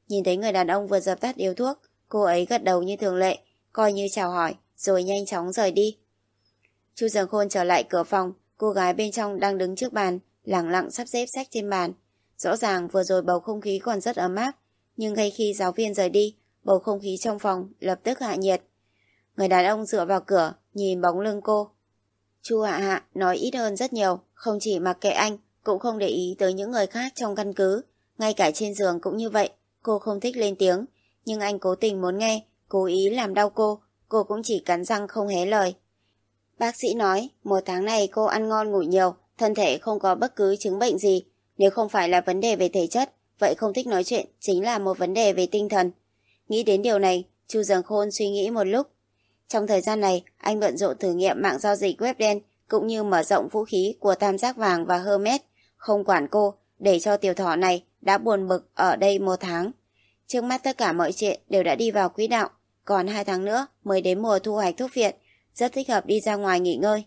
Nhìn thấy người đàn ông vừa dập tắt điếu thuốc, cô ấy gật đầu như thường lệ, coi như chào hỏi, rồi nhanh chóng rời đi. Chu Dường Khôn trở lại cửa phòng, cô gái bên trong đang đứng trước bàn, lẳng lặng sắp xếp sách trên bàn. Rõ ràng vừa rồi bầu không khí còn rất ấm áp, nhưng ngay khi giáo viên rời đi, bầu không khí trong phòng lập tức hạ nhiệt. Người đàn ông dựa vào cửa, nhìn bóng lưng cô. Chu Hạ Hạ nói ít hơn rất nhiều, không chỉ mặc kệ anh, cũng không để ý tới những người khác trong căn cứ. Ngay cả trên giường cũng như vậy, cô không thích lên tiếng, nhưng anh cố tình muốn nghe, cố ý làm đau cô, cô cũng chỉ cắn răng không hé lời. Bác sĩ nói, một tháng này cô ăn ngon ngủ nhiều, thân thể không có bất cứ chứng bệnh gì. Nếu không phải là vấn đề về thể chất, vậy không thích nói chuyện chính là một vấn đề về tinh thần. Nghĩ đến điều này, Chu Dường Khôn suy nghĩ một lúc. Trong thời gian này, anh bận rộn thử nghiệm mạng giao dịch web đen cũng như mở rộng vũ khí của Tam Giác Vàng và Hermes, không quản cô, để cho tiểu thỏ này đã buồn bực ở đây một tháng. Trước mắt tất cả mọi chuyện đều đã đi vào quỹ đạo, còn hai tháng nữa mới đến mùa thu hoạch thuốc viện, rất thích hợp đi ra ngoài nghỉ ngơi.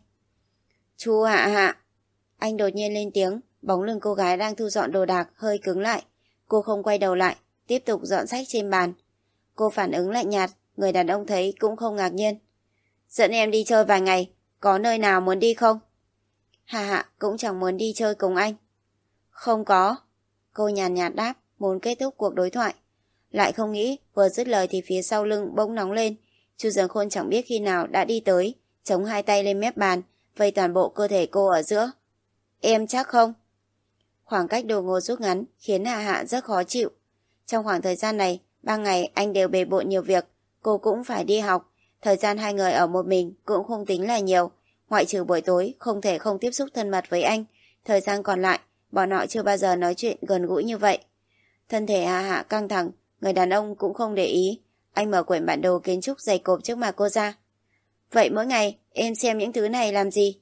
Chu Hạ Hạ, anh đột nhiên lên tiếng, bóng lưng cô gái đang thu dọn đồ đạc hơi cứng lại. Cô không quay đầu lại, tiếp tục dọn sách trên bàn. Cô phản ứng lạnh nhạt, người đàn ông thấy cũng không ngạc nhiên. Dẫn em đi chơi vài ngày, có nơi nào muốn đi không? Hạ Hạ cũng chẳng muốn đi chơi cùng anh. Không có. Cô nhàn nhạt đáp, muốn kết thúc cuộc đối thoại. Lại không nghĩ, vừa dứt lời thì phía sau lưng bỗng nóng lên. Chu Dường Khôn chẳng biết khi nào đã đi tới, chống hai tay lên mép bàn, vây toàn bộ cơ thể cô ở giữa. Em chắc không? Khoảng cách đột ngột rút ngắn khiến Hạ Hạ rất khó chịu. Trong khoảng thời gian này, ba ngày anh đều bề bộn nhiều việc, cô cũng phải đi học. Thời gian hai người ở một mình cũng không tính là nhiều, ngoại trừ buổi tối không thể không tiếp xúc thân mật với anh. Thời gian còn lại, bọn họ chưa bao giờ nói chuyện gần gũi như vậy. Thân thể Hạ Hạ căng thẳng, người đàn ông cũng không để ý. Anh mở quyển bản đồ kiến trúc dày cộp trước mặt cô ra. Vậy mỗi ngày em xem những thứ này làm gì?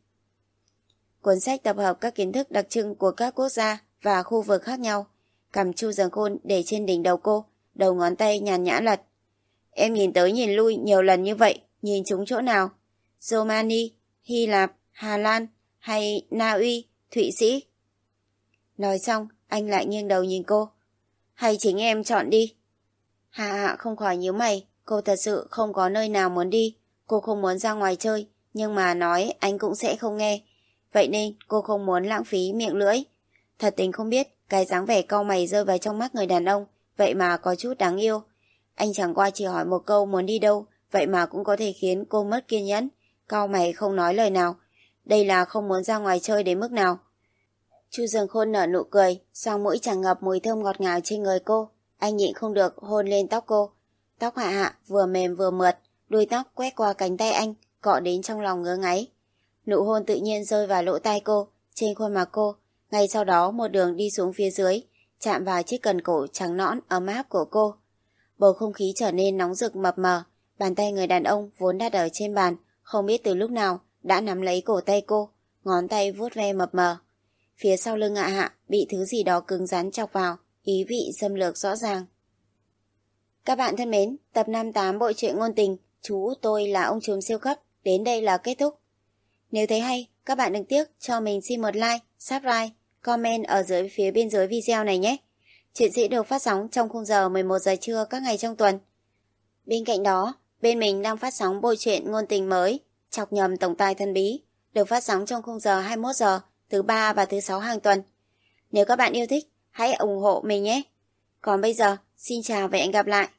Cuốn sách tập hợp các kiến thức đặc trưng của các quốc gia và khu vực khác nhau. Cằm Chu Dường Khôn để trên đỉnh đầu cô, đầu ngón tay nhàn nhã lật. Em nhìn tới nhìn lui nhiều lần như vậy, nhìn chúng chỗ nào? Romani, Hy Lạp, Hà Lan hay Na Uy, Thụy Sĩ? Nói xong, anh lại nghiêng đầu nhìn cô. Hay chính em chọn đi. Hạ Hạ không khỏi nhíu mày, cô thật sự không có nơi nào muốn đi. Cô không muốn ra ngoài chơi, nhưng mà nói anh cũng sẽ không nghe. Vậy nên cô không muốn lãng phí miệng lưỡi. Thật tình không biết, cái dáng vẻ cau mày rơi vào trong mắt người đàn ông, vậy mà có chút đáng yêu. Anh chẳng qua chỉ hỏi một câu muốn đi đâu, vậy mà cũng có thể khiến cô mất kiên nhẫn. Cau mày không nói lời nào. Đây là không muốn ra ngoài chơi đến mức nào. Chu Dường Khôn nở nụ cười, xoang mũi tràn ngập mùi thơm ngọt ngào trên người cô. Anh nhịn không được hôn lên tóc cô. Tóc Hạ Hạ vừa mềm vừa mượt, đuôi tóc quét qua cánh tay anh, cọ đến trong lòng ngứa ngáy. Nụ hôn tự nhiên rơi vào lỗ tai cô, trên khuôn mặt cô. Ngay sau đó một đường đi xuống phía dưới, chạm vào chiếc cần cổ trắng nõn ấm áp của cô. Bầu không khí trở nên nóng rực mập mờ. Bàn tay người đàn ông vốn đặt ở trên bàn, không biết từ lúc nào đã nắm lấy cổ tay cô, ngón tay vuốt ve mập mờ. Phía sau lưng Hạ Hạ bị thứ gì đó cứng rắn chọc vào, ý vị xâm lược rõ ràng. Các bạn thân mến, tập năm mươi tám bộ truyện ngôn tình Chú Tôi Là Ông Trùm Siêu Cấp đến đây là kết thúc. Nếu thấy hay, các bạn đừng tiếc cho mình xin một like, subscribe, comment ở dưới phía bên dưới video này nhé. Chuyện sẽ được phát sóng trong khung giờ mười một giờ trưa các ngày trong tuần. Bên cạnh đó, bên mình đang phát sóng bộ truyện ngôn tình mới Chọc Nhầm Tổng Tài Thân Bí, được phát sóng trong khung giờ hai mươi mốt giờ thứ ba và thứ sáu hàng tuần. Nếu các bạn yêu thích, hãy ủng hộ mình nhé. Còn bây giờ, xin chào và hẹn gặp lại.